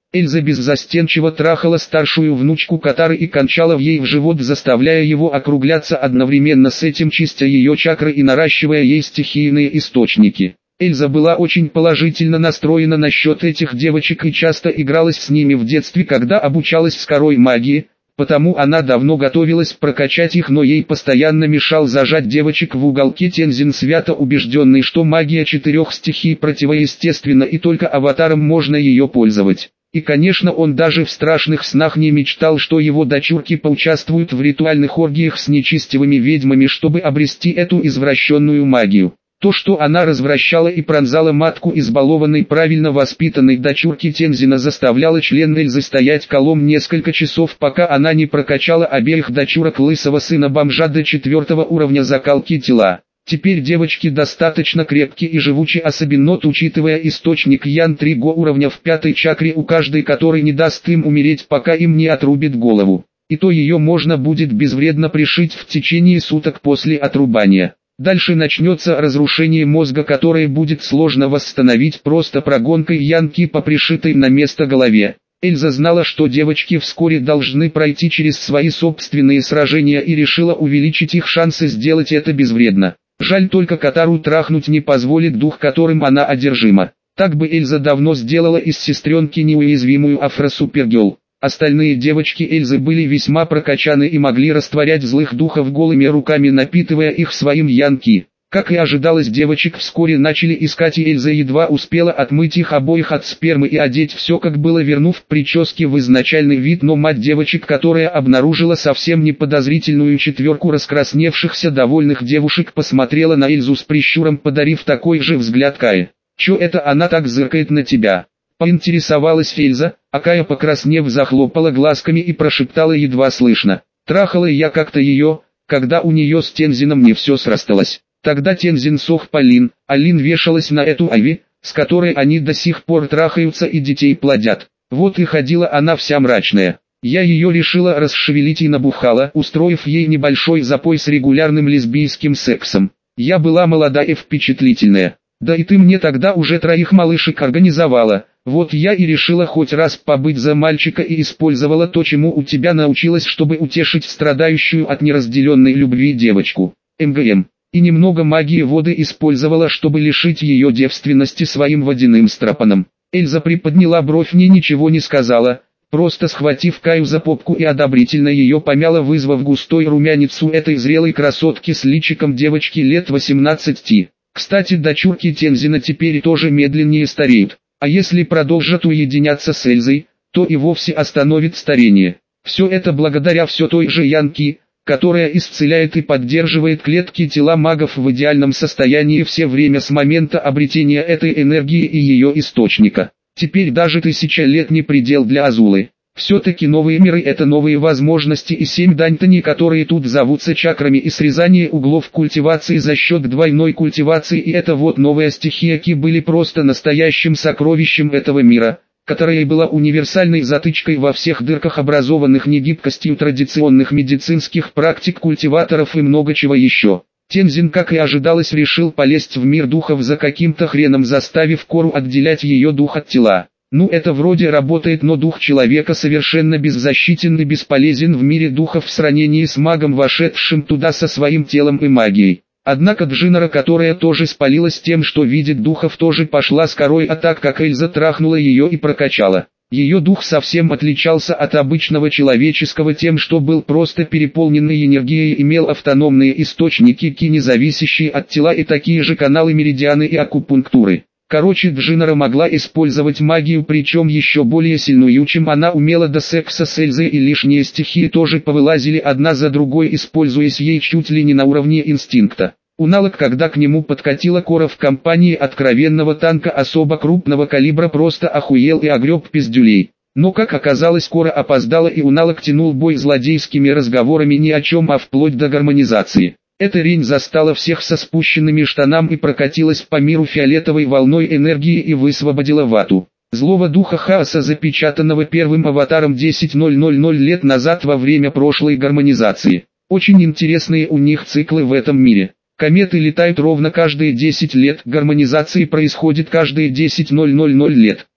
A: Эльза беззастенчиво трахала старшую внучку Катары и кончала в ей в живот, заставляя его округляться, одновременно с этим чистя ее чакры и наращивая ей стихийные источники. Эльза была очень положительно настроена насчет этих девочек и часто игралась с ними в детстве, когда обучалась с корой магии, потому она давно готовилась прокачать их, но ей постоянно мешал зажать девочек в уголке Тензин, свято убежденный, что магия четырех стихий противоестественна и только аватаром можно ее пользовать. И конечно, он даже в страшных снах не мечтал, что его дочурки поучаствуют в ритуальных оргиях с нечестивыми ведьмами, чтобы обрести эту извращенную магию. То, что она развращала и пронзала матку избалованной правильно воспитанной дочурки Тензина, заставляло член Эльзы стоять колом несколько часов, пока она не прокачала обеих дочурок лысого сына бомжа до четвертого уровня закалки тела. Теперь девочки достаточно крепкие и живучи, особенно учитывая источник Ян три го уровня в пятой чакре, у каждой который не даст им умереть, пока им не отрубит голову. И то ее можно будет безвредно пришить в течение суток после отрубания. Дальше начнется разрушение мозга, которое будет сложно восстановить просто прогонкой Янки по пришитой на место голове. Эльза знала, что девочки вскоре должны пройти через свои собственные сражения, и решила увеличить их шансы сделать это безвредно. Жаль только, Катару трахнуть не позволит дух, которым она одержима. Так бы Эльза давно сделала из сестренки неуязвимую афро-супергерл. Остальные девочки Эльзы были весьма прокачаны и могли растворять злых духов голыми руками, напитывая их своим янки. Как и ожидалось, девочек вскоре начали искать, и Эльза едва успела отмыть их обоих от спермы и одеть все как было, вернув прически в изначальный вид, но мать девочек, которая обнаружила совсем неподозрительную четверку раскрасневшихся довольных девушек, посмотрела на Эльзу с прищуром, подарив такой же взгляд Кае. «Чё это она так зыркает на тебя?» — поинтересовалась Эльза, а Кая, покраснев, захлопала глазками и прошептала едва слышно: «Трахала я как-то ее, когда у нее с Тензином не все срасталось. Тогда Тензин сох по Лин, а Лин вешалась на эту Айви, с которой они до сих пор трахаются и детей плодят. Вот и ходила она вся мрачная. Я ее решила расшевелить и набухала, устроив ей небольшой запой с регулярным лесбийским сексом. Я была молода и впечатлительная. Да и ты мне тогда уже троих малышек организовала. Вот я и решила хоть раз побыть за мальчика и использовала то, чему у тебя научилась, чтобы утешить страдающую от неразделенной любви девочку. МГМ. И немного магии воды использовала, чтобы лишить ее девственности своим водяным стропоном». Эльза приподняла бровь, мне ничего не сказала, просто схватив Каю за попку и одобрительно ее помяла, вызвав густой румянец у этой зрелой красотки с личиком девочки лет восемнадцати. Кстати, дочурки Тензина теперь тоже медленнее стареют, а если продолжат уединяться с Эльзой, то и вовсе остановит старение. Все это благодаря все той же Янки, которая исцеляет и поддерживает клетки тела магов в идеальном состоянии все время с момента обретения этой энергии и ее источника. Теперь даже тысяча лет не предел для Азулы. Все-таки новые миры — это новые возможности, и семь дантани, которые тут зовутся чакрами, и срезание углов культивации за счет двойной культивации, и это вот новая стихия Ки были просто настоящим сокровищем этого мира, которая была универсальной затычкой во всех дырках, образованных негибкостью традиционных медицинских практик культиваторов и много чего еще. Тензин, как и ожидалось, решил полезть в мир духов за каким-то хреном, заставив Кору отделять ее дух от тела. Ну, это вроде работает, но дух человека совершенно беззащитен и бесполезен в мире духов в сравнении с магом, вошедшим туда со своим телом и магией. Однако Джинора, которая тоже спалилась тем, что видит духов, тоже пошла с корой, а так как Эльза трахнула ее и прокачала. Ее дух совсем отличался от обычного человеческого тем, что был просто переполненный энергией, имел автономные источники Ки, независящие от тела, и такие же каналы меридианы и акупунктуры. Короче, Джинора могла использовать магию, причем еще более сильную, чем она умела до секса с Эльзой, и лишние стихии тоже повылазили одна за другой, используясь ей чуть ли не на уровне инстинкта. Уналок, когда к нему подкатила Кора в компании откровенного танка особо крупного калибра, просто охуел и огреб пиздюлей. Но как оказалось, Кора опоздала, и Уналок тянул бой злодейскими разговорами ни о чем, а вплоть до гармонизации. Эта рень застала всех со спущенными штанами и прокатилась по миру фиолетовой волной энергии и высвободила вату. Злого духа хаоса, запечатанного первым аватаром десять тысяч лет назад во время прошлой гармонизации. Очень интересные у них циклы в этом мире. Кометы летают ровно каждые десять лет, гармонизации происходит каждые десять тысяч лет.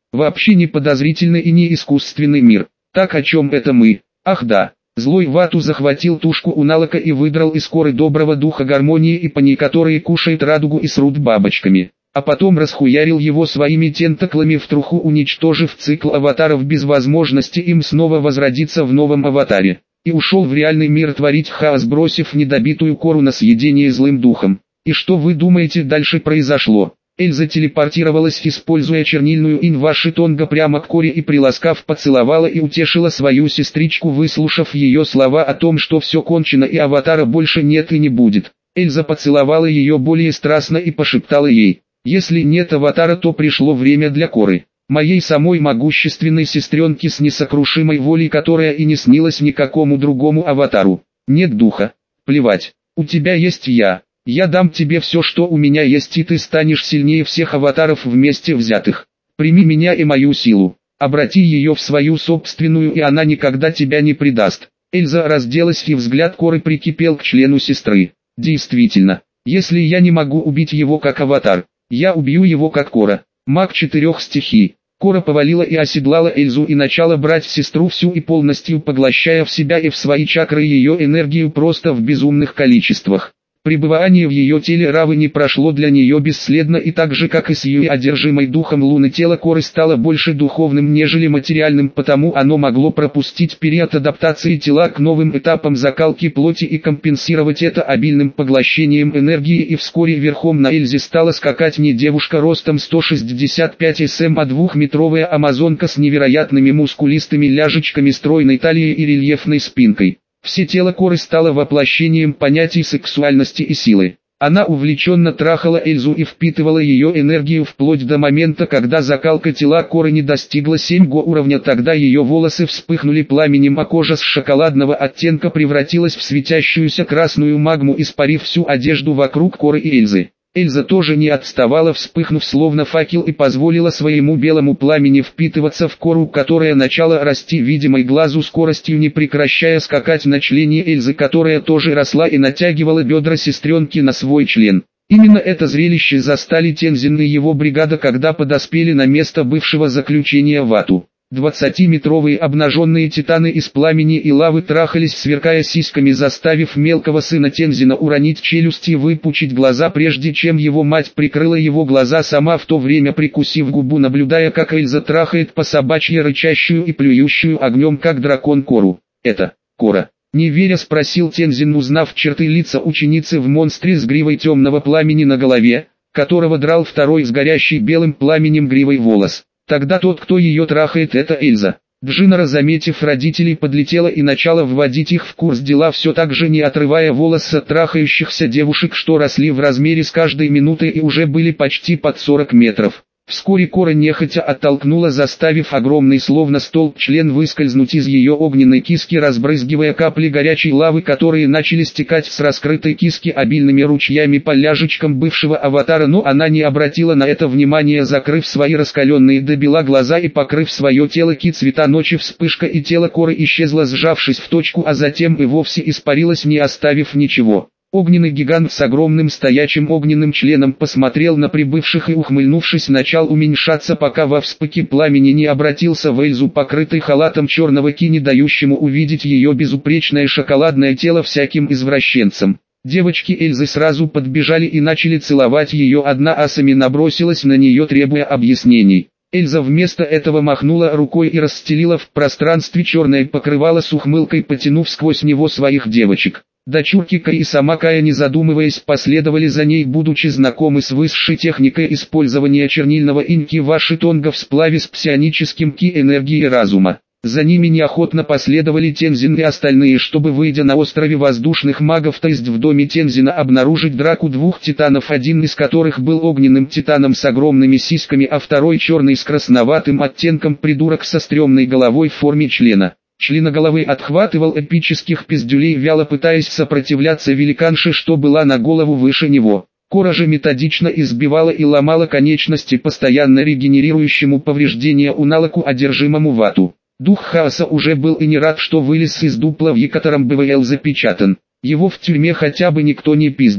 A: Вообще не подозрительный и не искусственный мир. Так о чем это мы? Ах да. Злой Вату захватил тушку Уналака и выдрал из коры доброго духа гармонии и пани, которые кушает радугу и срут бабочками. А потом расхуярил его своими тентаклами в труху, уничтожив цикл аватаров без возможности им снова возродиться в новом аватаре. И ушел в реальный мир творить хаос, бросив недобитую кору на съедение злым духом. И что вы думаете дальше произошло? Эльза телепортировалась, используя чернильную инваши Тонга прямо к коре и приласкав поцеловала и утешила свою сестричку, выслушав ее слова о том, что все кончено и аватара больше нет и не будет. Эльза поцеловала ее более страстно и пошептала ей: «Если нет аватара, то пришло время для коры, моей самой могущественной сестренки с несокрушимой волей, которая и не снилась никакому другому аватару. Нет духа? Плевать, у тебя есть я. Я дам тебе все, что у меня есть, и ты станешь сильнее всех аватаров вместе взятых. Прими меня и мою силу, обрати ее в свою собственную, и она никогда тебя не предаст». Эльза разделась, и взгляд коры прикипел к члену сестры. «Действительно, если я не могу убить его как аватар, я убью его как кора, маг четырех стихий». Кора повалила и оседлала Эльзу и начала брать сестру всю и полностью поглощая в себя и в свои чакры ее энергию просто в безумных количествах. Пребывание в ее теле Равы не прошло для нее бесследно, и так же как и с ее одержимой духом Луны, тело коры стало больше духовным, нежели материальным, потому оно могло пропустить период адаптации тела к новым этапам закалки плоти и компенсировать это обильным поглощением энергии, и вскоре верхом на Эльзе стала скакать не девушка ростом сто шестьдесят пять сантиметров, а двухметровая амазонка с невероятными мускулистыми ляжечками, стройной талией и рельефной спинкой. Все тело коры стало воплощением понятий сексуальности и силы. Она увлеченно трахала Эльзу и впитывала ее энергию вплоть до момента, когда закалка тела коры не достигла седьмого уровня. Тогда ее волосы вспыхнули пламенем, а кожа с шоколадного оттенка превратилась в светящуюся красную магму, испарив всю одежду вокруг коры и Эльзы. Эльза тоже не отставала, вспыхнув словно факел, и позволила своему белому пламени впитываться в кору, которая начала расти видимой глазу скоростью, не прекращая скакать на члене Эльзы, которая тоже росла и натягивала бедра сестренки на свой член. Именно это зрелище застали Тензин и его бригада, когда подоспели на место бывшего заключения Вату. Двадцатиметровые обнаженные титаны из пламени и лавы трахались, сверкая сиськами, заставив мелкого сына Тензина уронить челюсть и выпучить глаза, прежде чем его мать прикрыла его глаза сама, в то время прикусив губу, наблюдая, как Эльза трахает по собачьи рычащую и плюющую огнем как дракон кору. «Это кора?» — не веря спросил Тензин, узнав черты лица ученицы в монстре с гривой темного пламени на голове, которого драл второй с горящей белым пламенем гривой волос. Тогда тот, кто ее трахает, это Эльза. Джинара, заметив родителей, подлетела и начала вводить их в курс дела, все так же не отрывая волос от трахающихся девушек, что росли в размере с каждой минутой и уже были почти под сорок метров. Вскоре кора нехотя оттолкнула, заставив огромный словно столб член выскользнуть из ее огненной киски, разбрызгивая капли горячей лавы, которые начали стекать с раскрытой киски обильными ручьями по ляжечкам бывшего аватара, но она не обратила на это внимания, закрыв свои раскаленные до бела глаза и покрыв свое тело ки цвета ночи. Вспышка, и тело коры исчезло, сжавшись в точку, а затем и вовсе испарилось, не оставив ничего. Огненный гигант с огромным стоячим огненным членом посмотрел на прибывших и, ухмыльнувшись, начал уменьшаться, пока во вспыке пламени не обратился в Эльзу, покрытой халатом черного ки, не дающему увидеть ее безупречное шоколадное тело всяким извращенцам. Девочки Эльзы сразу подбежали и начали целовать ее, одна асами набросилась на нее, требуя объяснений. Эльза вместо этого махнула рукой и расстелила в пространстве черное покрывало с ухмылкой, потянув сквозь него своих девочек. Дочурки Кай и сама Кая, не задумываясь, последовали за ней, будучи знакомы с высшей техникой использования чернильного инки Ваши Тонга в сплаве с псионическим ки энергии разума. За ними неохотно последовали Тензин и остальные, чтобы, выйдя на острове воздушных магов, то есть в доме Тензина, обнаружить драку двух титанов, один из которых был огненным титаном с огромными сиськами, а второй черный с красноватым оттенком, придурок со стрёмной головой в форме члена. Членоголовый отхватывал эпических пиздюлей, вяло пытаясь сопротивляться великанше, что была на голову выше него. Кора же методично избивала и ломала конечности постоянно регенерирующему повреждения Уналаку, одержимому Вату. Дух хаоса уже был и не рад, что вылез из дупла, в котором БВЛ запечатан. Его в тюрьме хотя бы никто не пиздил.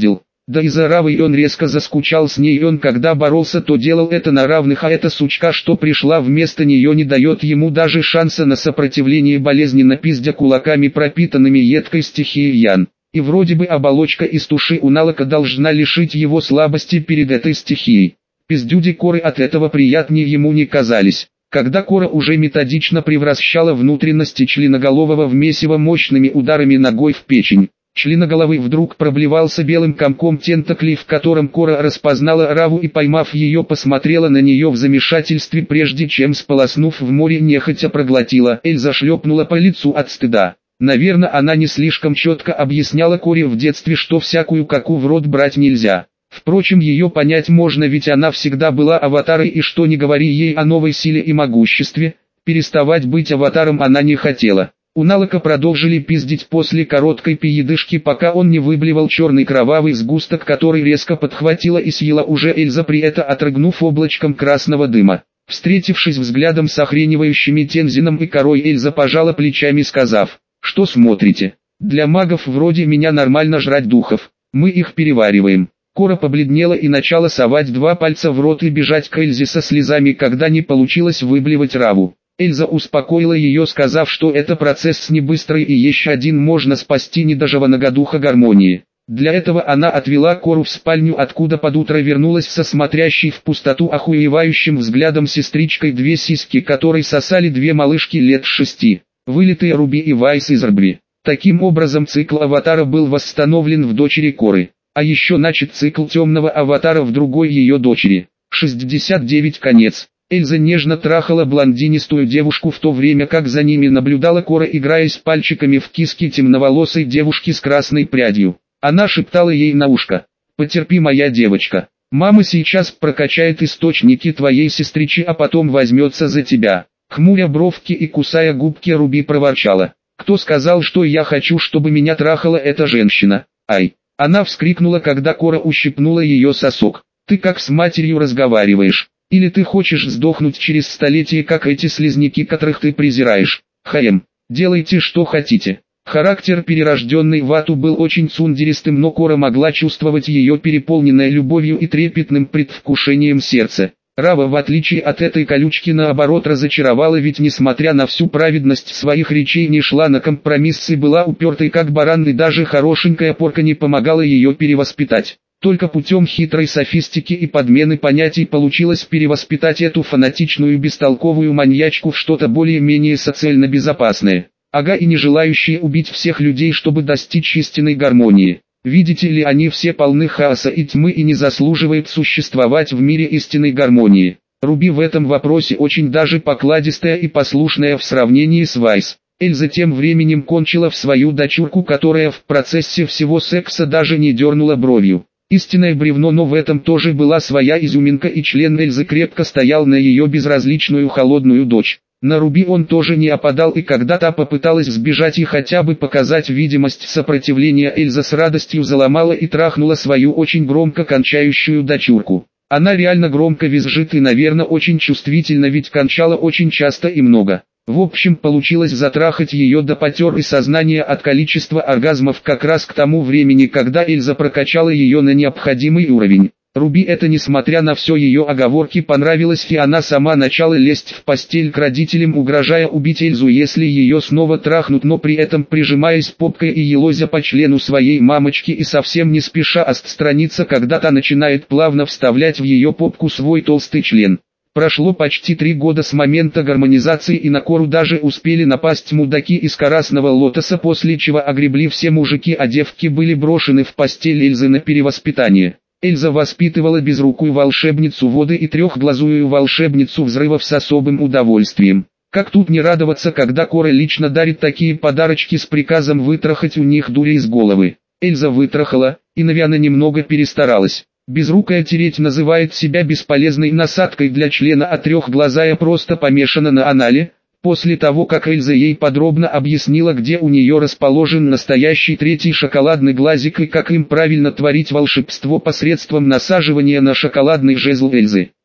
A: Да из-за Равы он резко заскучал с ней, и он когда боролся, то делал это на равных, а эта сучка, что пришла вместо нее, не дает ему даже шанса на сопротивление, болезненно пиздя кулаками, пропитанными едкой стихией Ян. И вроде бы оболочка из туши уналока должна лишить его слабости перед этой стихией. Пиздюди Коры от этого приятнее ему не казались. Когда Кора уже методично превращала внутренности членоголового в месиво мощными ударами ногой в печень, членоголовый вдруг проблевался белым комком тентаклей, в котором Кора распознала Раву и, поймав ее, посмотрела на нее в замешательстве, прежде чем, сполоснув в море, нехотя проглотила. Эльза шлепнула по лицу от стыда. Наверное, она не слишком четко объясняла Коре в детстве, что всякую каку в рот брать нельзя. Впрочем, ее понять можно, ведь она всегда была аватарой, и что ни говори ей о новой силе и могуществе, переставать быть аватаром она не хотела. Уналока продолжили пиздить после короткой передышки, пока он не выблевал черный кровавый сгусток, который резко подхватила и съела уже Эльза, при этом отрыгнув облачком красного дыма. Встретившись взглядом с охреневающими Тензином и Корой, Эльза пожала плечами, сказав: «Что смотрите? Для магов вроде меня нормально жрать духов, мы их перевариваем». Кора побледнела и начала совать два пальца в рот и бежать к Эльзе со слезами, когда не получилось выблевать Раву. Эльза успокоила ее, сказав, что это процесс не быстрый и еще один можно спасти недоживанного духа гармонии. Для этого она отвела Кору в спальню, откуда под утро вернулась со смотрящей в пустоту охуевающим взглядом сестричкой, две сиськи которой сосали две малышки лет шести, вылитые Руби и Вайс из Рбри. Таким образом, цикл аватара был восстановлен в дочери Коры. А еще начат цикл темного аватара в другой ее дочери. шестьдесят девять конец. Эльза нежно трахала блондинистую девушку, в то время как за ними наблюдала Кора, играясь пальчиками в киски темноволосой девушки с красной прядью. Она шептала ей на ушко: «Потерпи, моя девочка. Мама сейчас прокачает источники твоей сестричи, а потом возьмется за тебя». Хмуря бровки и кусая губки, Руби проворчала: «Кто сказал, что я хочу, чтобы меня трахала эта женщина? Ай!» Она вскрикнула, когда Кора ущипнула ее сосок. «Ты как с матерью разговариваешь? Или ты хочешь сдохнуть через столетие, как эти слизняки, которых ты презираешь? Хаем, делайте что хотите». Характер перерожденной Вату был очень цундеристым, но Кора могла чувствовать ее переполненное любовью и трепетным предвкушением сердце. Рава, в отличие от этой колючки, наоборот разочаровала, ведь несмотря на всю праведность своих речей не шла на компромиссы, была упертой как баран, и даже хорошенькая порка не помогала ее перевоспитать. Только путем хитрой софистики и подмены понятий получилось перевоспитать эту фанатичную бестолковую маньячку в что-то более-менее социально безопасное. Ага, и не желающие убить всех людей, чтобы достичь истинной гармонии. Видите ли, они все полны хаоса и тьмы и не заслуживают существовать в мире истинной гармонии. Руби в этом вопросе очень даже покладистая и послушная в сравнении с Вайс. Эльза тем временем кончила в свою дочурку, которая в процессе всего секса даже не дернула бровью. Истинное бревно, но в этом тоже была своя изюминка, и член Эльзы крепко стоял на ее безразличную холодную дочь. На Руби он тоже не опадал, и когда та попыталась сбежать и хотя бы показать видимость сопротивления, Эльза с радостью заломала и трахнула свою очень громко кончающую дочурку. Она реально громко визжит и, наверное, очень чувствительна, ведь кончала очень часто и много. В общем, получилось затрахать ее до потер и сознания от количества оргазмов как раз к тому времени, когда Эльза прокачала ее на необходимый уровень. Руби это, несмотря на все ее оговорки, понравилось, и она сама начала лезть в постель к родителям, угрожая убить Эльзу, если ее снова трахнут, но при этом прижимаясь попкой и елозя по члену своей мамочки и совсем не спеша отстраниться, когда та начинает плавно вставлять в ее попку свой толстый член. Прошло почти три года с момента гармонизации, и на Кору даже успели напасть мудаки из Красного Лотоса, после чего огребли все мужики, а девки были брошены в постель Эльзы на перевоспитание. Эльза воспитывала безрукую волшебницу воды и трехглазую волшебницу взрывов с особым удовольствием. Как тут не радоваться, когда Кора лично дарит такие подарочки с приказом вытрахать у них дури из головы. Эльза вытрахала, и, наверное, немного перестаралась. Безрукая тереть называет себя бесполезной насадкой для члена, а трехглазая просто помешана на анале. После того, как Эльза ей подробно объяснила, где у нее расположен настоящий третий шоколадный глазик и как им правильно творить волшебство посредством насаживания на шоколадный жезл Эльзы,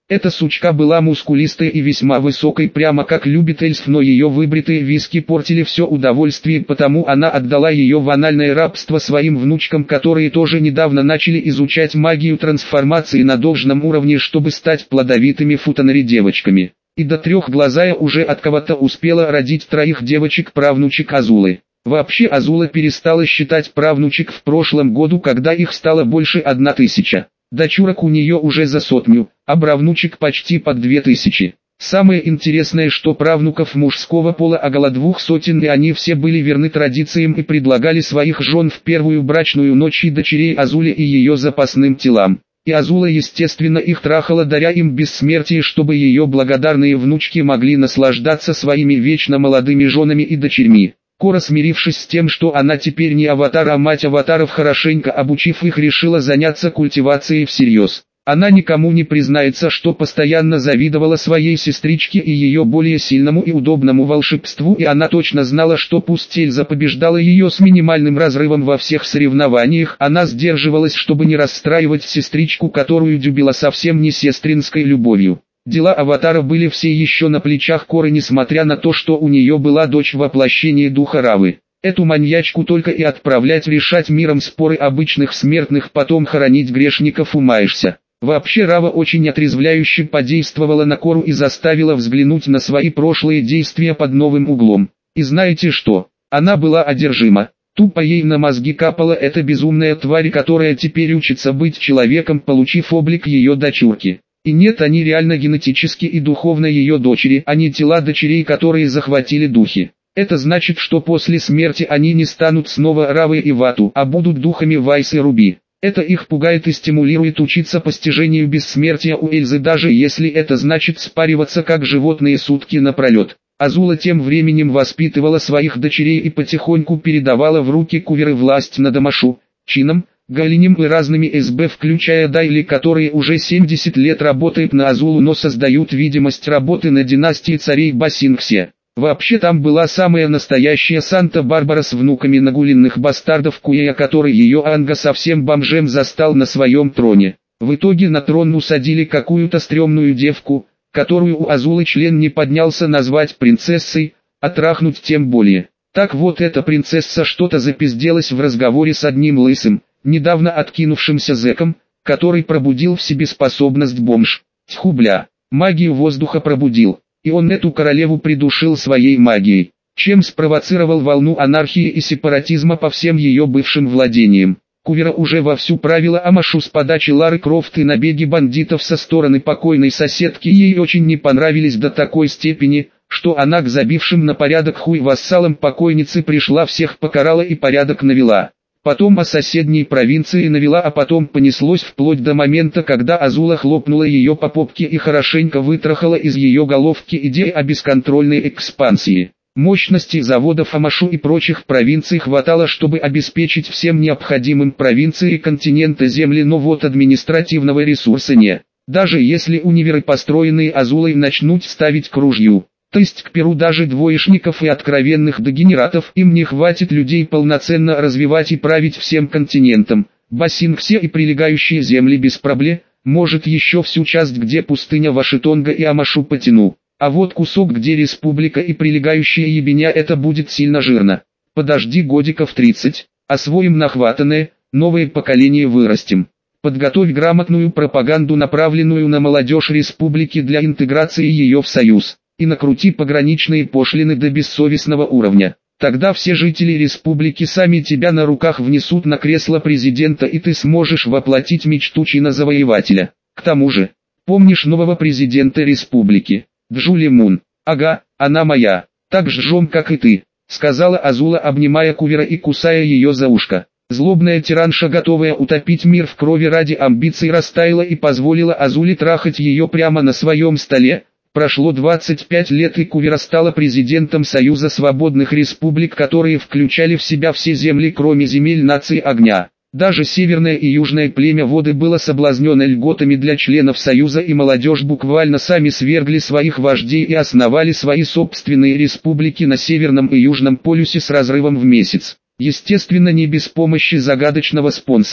A: Эта сучка была мускулистой и весьма высокой, прямо как любит эльф, но ее выбритые виски портили все удовольствие, потому она отдала ее в анальное рабство своим внучкам, которые тоже недавно начали изучать магию трансформации на должном уровне, чтобы стать плодовитыми футонари девочками. И до трехглазая уже от кого-то успела родить троих девочек-правнучек Азулы. Вообще Азула перестала считать правнучек в прошлом году, когда их стало больше одна тысяча. Дочурок у нее уже за сотню, а правнучек почти под две тысячи. Самое интересное, что правнуков мужского пола около двух сотен, и они все были верны традициям и предлагали своих жен в первую брачную ночь и дочерей Азуле и ее запасным телам. И Азула естественно их трахала, даря им бессмертие, чтобы ее благодарные внучки могли наслаждаться своими вечно молодыми женами и дочерьми. Кора, смирившись с тем, что она теперь не аватар, а мать аватаров, хорошенько обучив их, решила заняться культивацией всерьез. Она никому не признается, что постоянно завидовала своей сестричке и ее более сильному и удобному волшебству, и она точно знала, что пусть Эльза побеждала ее с минимальным разрывом во всех соревнованиях, она сдерживалась, чтобы не расстраивать сестричку, которую любила совсем не сестринской любовью. Дела аватара были все еще на плечах Коры, несмотря на то, что у нее была дочь воплощения духа Равы. Эту маньячку только и отправлять решать миром споры обычных смертных, потом хоронить грешников умаешься. Вообще Рава очень отрезвляюще подействовала на Кору и заставила взглянуть на свои прошлые действия под новым углом. И знаете что? Она была одержима. Тупо ей на мозги капала эта безумная тварь, которая теперь учится быть человеком, получив облик ее дочурки. И нет, они реально генетически и духовно ее дочери, а не тела дочерей, которые захватили духи. Это значит, что после смерти они не станут снова Равой и Вату, а будут духами Вайс и Руби. Это их пугает и стимулирует учиться постижению бессмертия у Эльзы, даже если это значит спариваться как животные сутки напролет. Азула тем временем воспитывала своих дочерей и потихоньку передавала в руки Куверы власть над Амашу, Чином, Галинем и разными СБ, включая Дайли, которые уже семьдесят лет работают на Азулу, но создают видимость работы на династии царей Басингсе. Вообще там была самая настоящая Санта-Барбара с внуками нагуленных бастардов Куэя, который ее Анга совсем бомжем застал на своем троне. В итоге на трон усадили какую-то стрёмную девку, которую у Азулы член не поднялся назвать принцессой, а трахнуть тем более. Так вот, эта принцесса что-то запизделась в разговоре с одним лысым, недавно откинувшимся зэком, который пробудил в себе способность бомж. Тьфу бля, магию воздуха пробудил, и он эту королеву придушил своей магией, чем спровоцировал волну анархии и сепаратизма по всем ее бывшим владениям. Кувера уже вовсю правила Амашу с подачи Лары Крофт, и набеги бандитов со стороны покойной соседки ей очень не понравились до такой степени, что она к забившим на порядок хуй вассалам покойницы пришла, всех покарала и порядок навела. Потом о соседней провинции навела, а потом понеслось вплоть до момента, когда Азула хлопнула ее по попке и хорошенько вытрахала из ее головки идею о бесконтрольной экспансии. Мощности заводов Амашу и прочих провинций хватало, чтобы обеспечить всем необходимым провинции континента земли, но вот административного ресурса не. Даже если универы, построенные Азулой, начнут ставить к ружью, то есть к перу даже двоечников и откровенных дегенератов, им не хватит людей полноценно развивать и править всем континентом. Басингсе и прилегающие земли без проблем, может еще всю часть, где пустыня Вашитонга и Амашу потяну. А вот кусок, где республика и прилегающая ебеня, это будет сильно жирно. Подожди годиков тридцать, освоим нахватанное, новое поколение вырастим. Подготовь грамотную пропаганду, направленную на молодежь республики для интеграции ее в союз. И накрути пограничные пошлины до бессовестного уровня. Тогда все жители республики сами тебя на руках внесут на кресло президента, и ты сможешь воплотить мечту чина-завоевателя. К тому же, помнишь нового президента республики? Джули Мун. Ага, она моя. Так же жжем, как и ты, сказала Азула, обнимая Кувера и кусая ее за ушко. Злобная тиранша, готовая утопить мир в крови ради амбиций, растаяла и позволила Азуле трахать ее прямо на своем столе. Прошло двадцать пять лет, и Кувера стала президентом Союза свободных республик, которые включали в себя все земли, кроме земель нации огня. Даже северное и южное племя воды было соблазнено льготами для членов Союза, и молодежь буквально сами свергли своих вождей и основали свои собственные республики на северном и южном полюсе с разрывом в месяц. Естественно, не без помощи загадочного спонсора.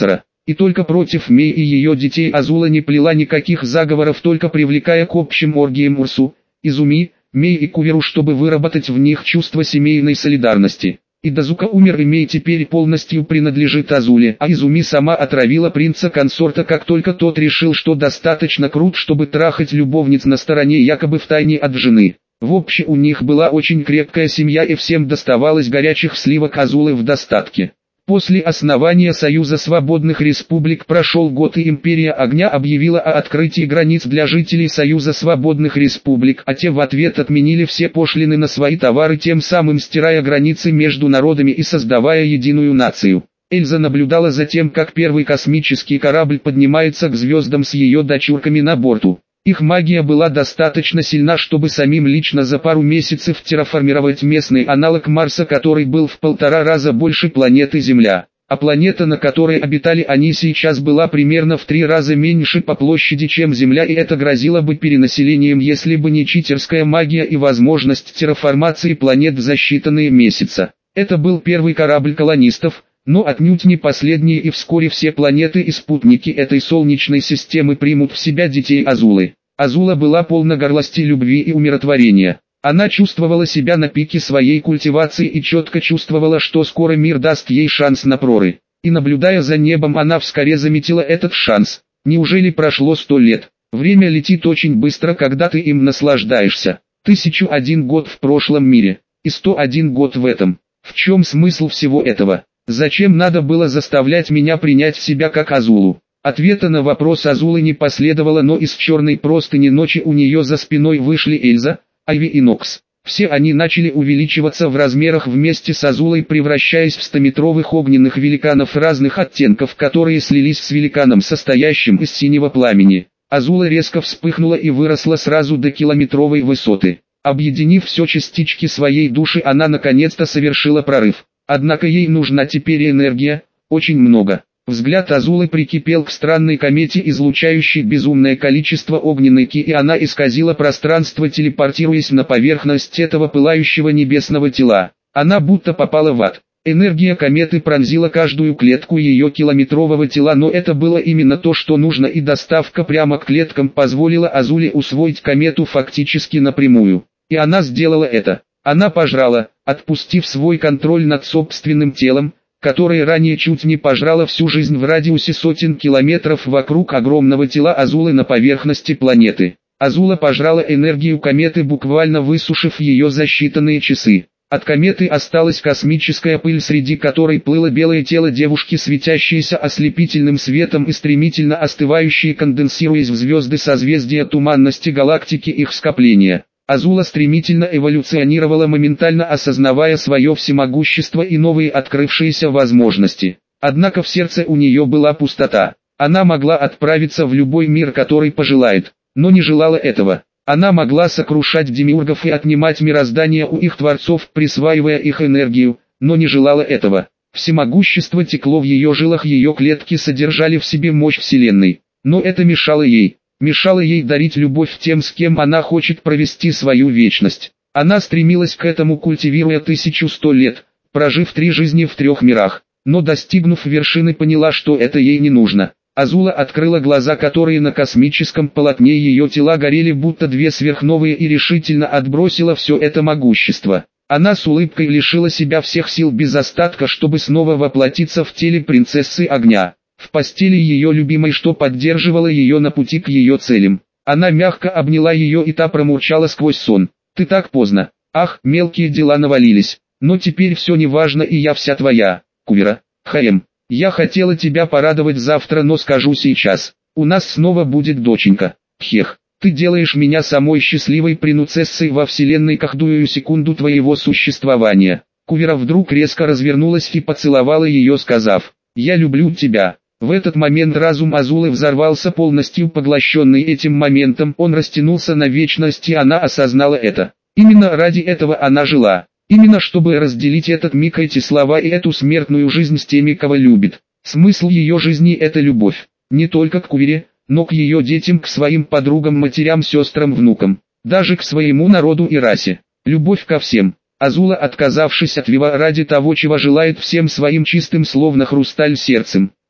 A: И только против Мей и ее детей Азула не плела никаких заговоров, только привлекая к общим оргиям Урсу, Изуми, Мей и Куверу, чтобы выработать в них чувство семейной солидарности. Идазука умер, и Мей теперь полностью принадлежит Азуле, а Изуми сама отравила принца-консорта, как только тот решил, что достаточно крут, чтобы трахать любовниц на стороне якобы втайне от жены. В общем, у них была очень крепкая семья, и всем доставалось горячих сливок Азулы в достатке. После основания Союза Свободных Республик прошел год, и Империя Огня объявила о открытии границ для жителей Союза Свободных Республик, а те в ответ отменили все пошлины на свои товары, тем самым стирая границы между народами и создавая единую нацию. Эльза наблюдала за тем, как первый космический корабль поднимается к звездам с ее дочурками на борту. Их магия была достаточно сильна, чтобы самим лично за пару месяцев терраформировать местный аналог Марса, который был в полтора раза больше планеты Земля. А планета, на которой обитали они сейчас, была примерно в три раза меньше по площади, чем Земля, и это грозило бы перенаселением, если бы не читерская магия и возможность терраформации планет за считанные месяцы. Это был первый корабль колонистов, но отнюдь не последние, и вскоре все планеты и спутники этой солнечной системы примут в себя детей Азулы. Азула была полна горлости, любви и умиротворения. Она чувствовала себя на пике своей культивации и четко чувствовала, что скоро мир даст ей шанс на прорыв. И наблюдая за небом, она вскоре заметила этот шанс. Неужели прошло сто лет? Время летит очень быстро, когда ты им наслаждаешься. Тысячу один год в прошлом мире, и сто один год в этом. В чем смысл всего этого? Зачем надо было заставлять меня принять себя как Азулу? Ответа на вопрос Азулы не последовало, но из черной простыни ночи у нее за спиной вышли Эльза, Айви и Нокс. Все они начали увеличиваться в размерах вместе с Азулой, превращаясь в стометровых огненных великанов разных оттенков, которые слились с великаном, состоящим из синего пламени. Азула резко вспыхнула и выросла сразу до километровой высоты. Объединив все частички своей души, она наконец-то совершила прорыв. Однако ей нужна теперь энергия, очень много. Взгляд Азулы прикипел к странной комете, излучающей безумное количество огненной ки, и она исказила пространство, телепортируясь на поверхность этого пылающего небесного тела. Она будто попала в ад. Энергия кометы пронзила каждую клетку ее километрового тела, но это было именно то, что нужно, и доставка прямо к клеткам позволила Азуле усвоить комету фактически напрямую. И она сделала это. Она пожрала, отпустив свой контроль над собственным телом, которое ранее чуть не пожрало всю жизнь в радиусе сотен километров вокруг огромного тела Азулы на поверхности планеты. Азула пожрала энергию кометы, буквально высушив ее за считанные часы. От кометы осталась космическая пыль, среди которой плыло белое тело девушки, светящееся ослепительным светом и стремительно остывающее, конденсируясь в звезды созвездия туманности галактики их скопления. Азула стремительно эволюционировала, моментально осознавая свое всемогущество и новые открывшиеся возможности. Однако в сердце у нее была пустота. Она могла отправиться в любой мир, который пожелает, но не желала этого. Она могла сокрушать демиургов и отнимать мироздание у их творцов, присваивая их энергию, но не желала этого. Всемогущество текло в ее жилах, ее клетки содержали в себе мощь Вселенной. Но это мешало ей. Мешало ей дарить любовь тем, с кем она хочет провести свою вечность. Она стремилась к этому, культивируя тысячу сто лет, прожив три жизни в трех мирах. Но достигнув вершины, поняла, что это ей не нужно. Азула открыла глаза, которые на космическом полотне ее тела горели будто две сверхновые, и решительно отбросила все это могущество. Она с улыбкой лишила себя всех сил без остатка, чтобы снова воплотиться в теле принцессы огня. В постели ее любимой, что поддерживало ее на пути к ее целям. Она мягко обняла ее, и та промурчала сквозь сон: «Ты так поздно. Ах, мелкие дела навалились. Но теперь все не важно, и я вся твоя, Кувера. Хаем. Я хотела тебя порадовать завтра, но скажу сейчас. У нас снова будет доченька. Хех. Ты делаешь меня самой счастливой принцессой во вселенной каждую секунду твоего существования». Кувера вдруг резко развернулась и поцеловала ее, сказав: «Я люблю тебя». В этот момент разум Азулы взорвался, полностью поглощенный этим моментом. Он растянулся на вечность, и она осознала это. Именно ради этого она жила. Именно чтобы разделить этот миг, эти слова и эту смертную жизнь с теми, кого любит. Смысл ее жизни – это любовь. Не только к Кувере, но к ее детям, к своим подругам, матерям, сестрам, внукам. Даже к своему народу и расе. Любовь ко всем. Азула, отказавшись от Вива ради того, чего желает всем своим чистым, словно хрусталь, сердцем,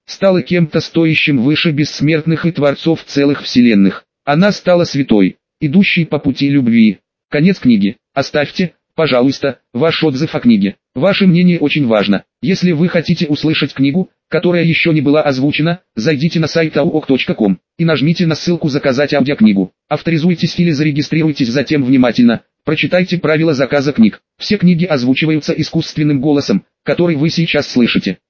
A: стала кем-то стоящим выше бессмертных и творцов целых вселенных. Она стала святой, идущей по пути любви. Конец книги. Оставьте, пожалуйста, ваш отзыв о книге. Ваше мнение очень важно. Если вы хотите услышать книгу, которая еще не была озвучена, зайдите на сайт ауок точка ком и нажмите на ссылку «Заказать аудиокнигу». Авторизуйтесь или зарегистрируйтесь, затем внимательно прочитайте правила заказа книг. Все книги озвучиваются искусственным голосом, который вы сейчас слышите.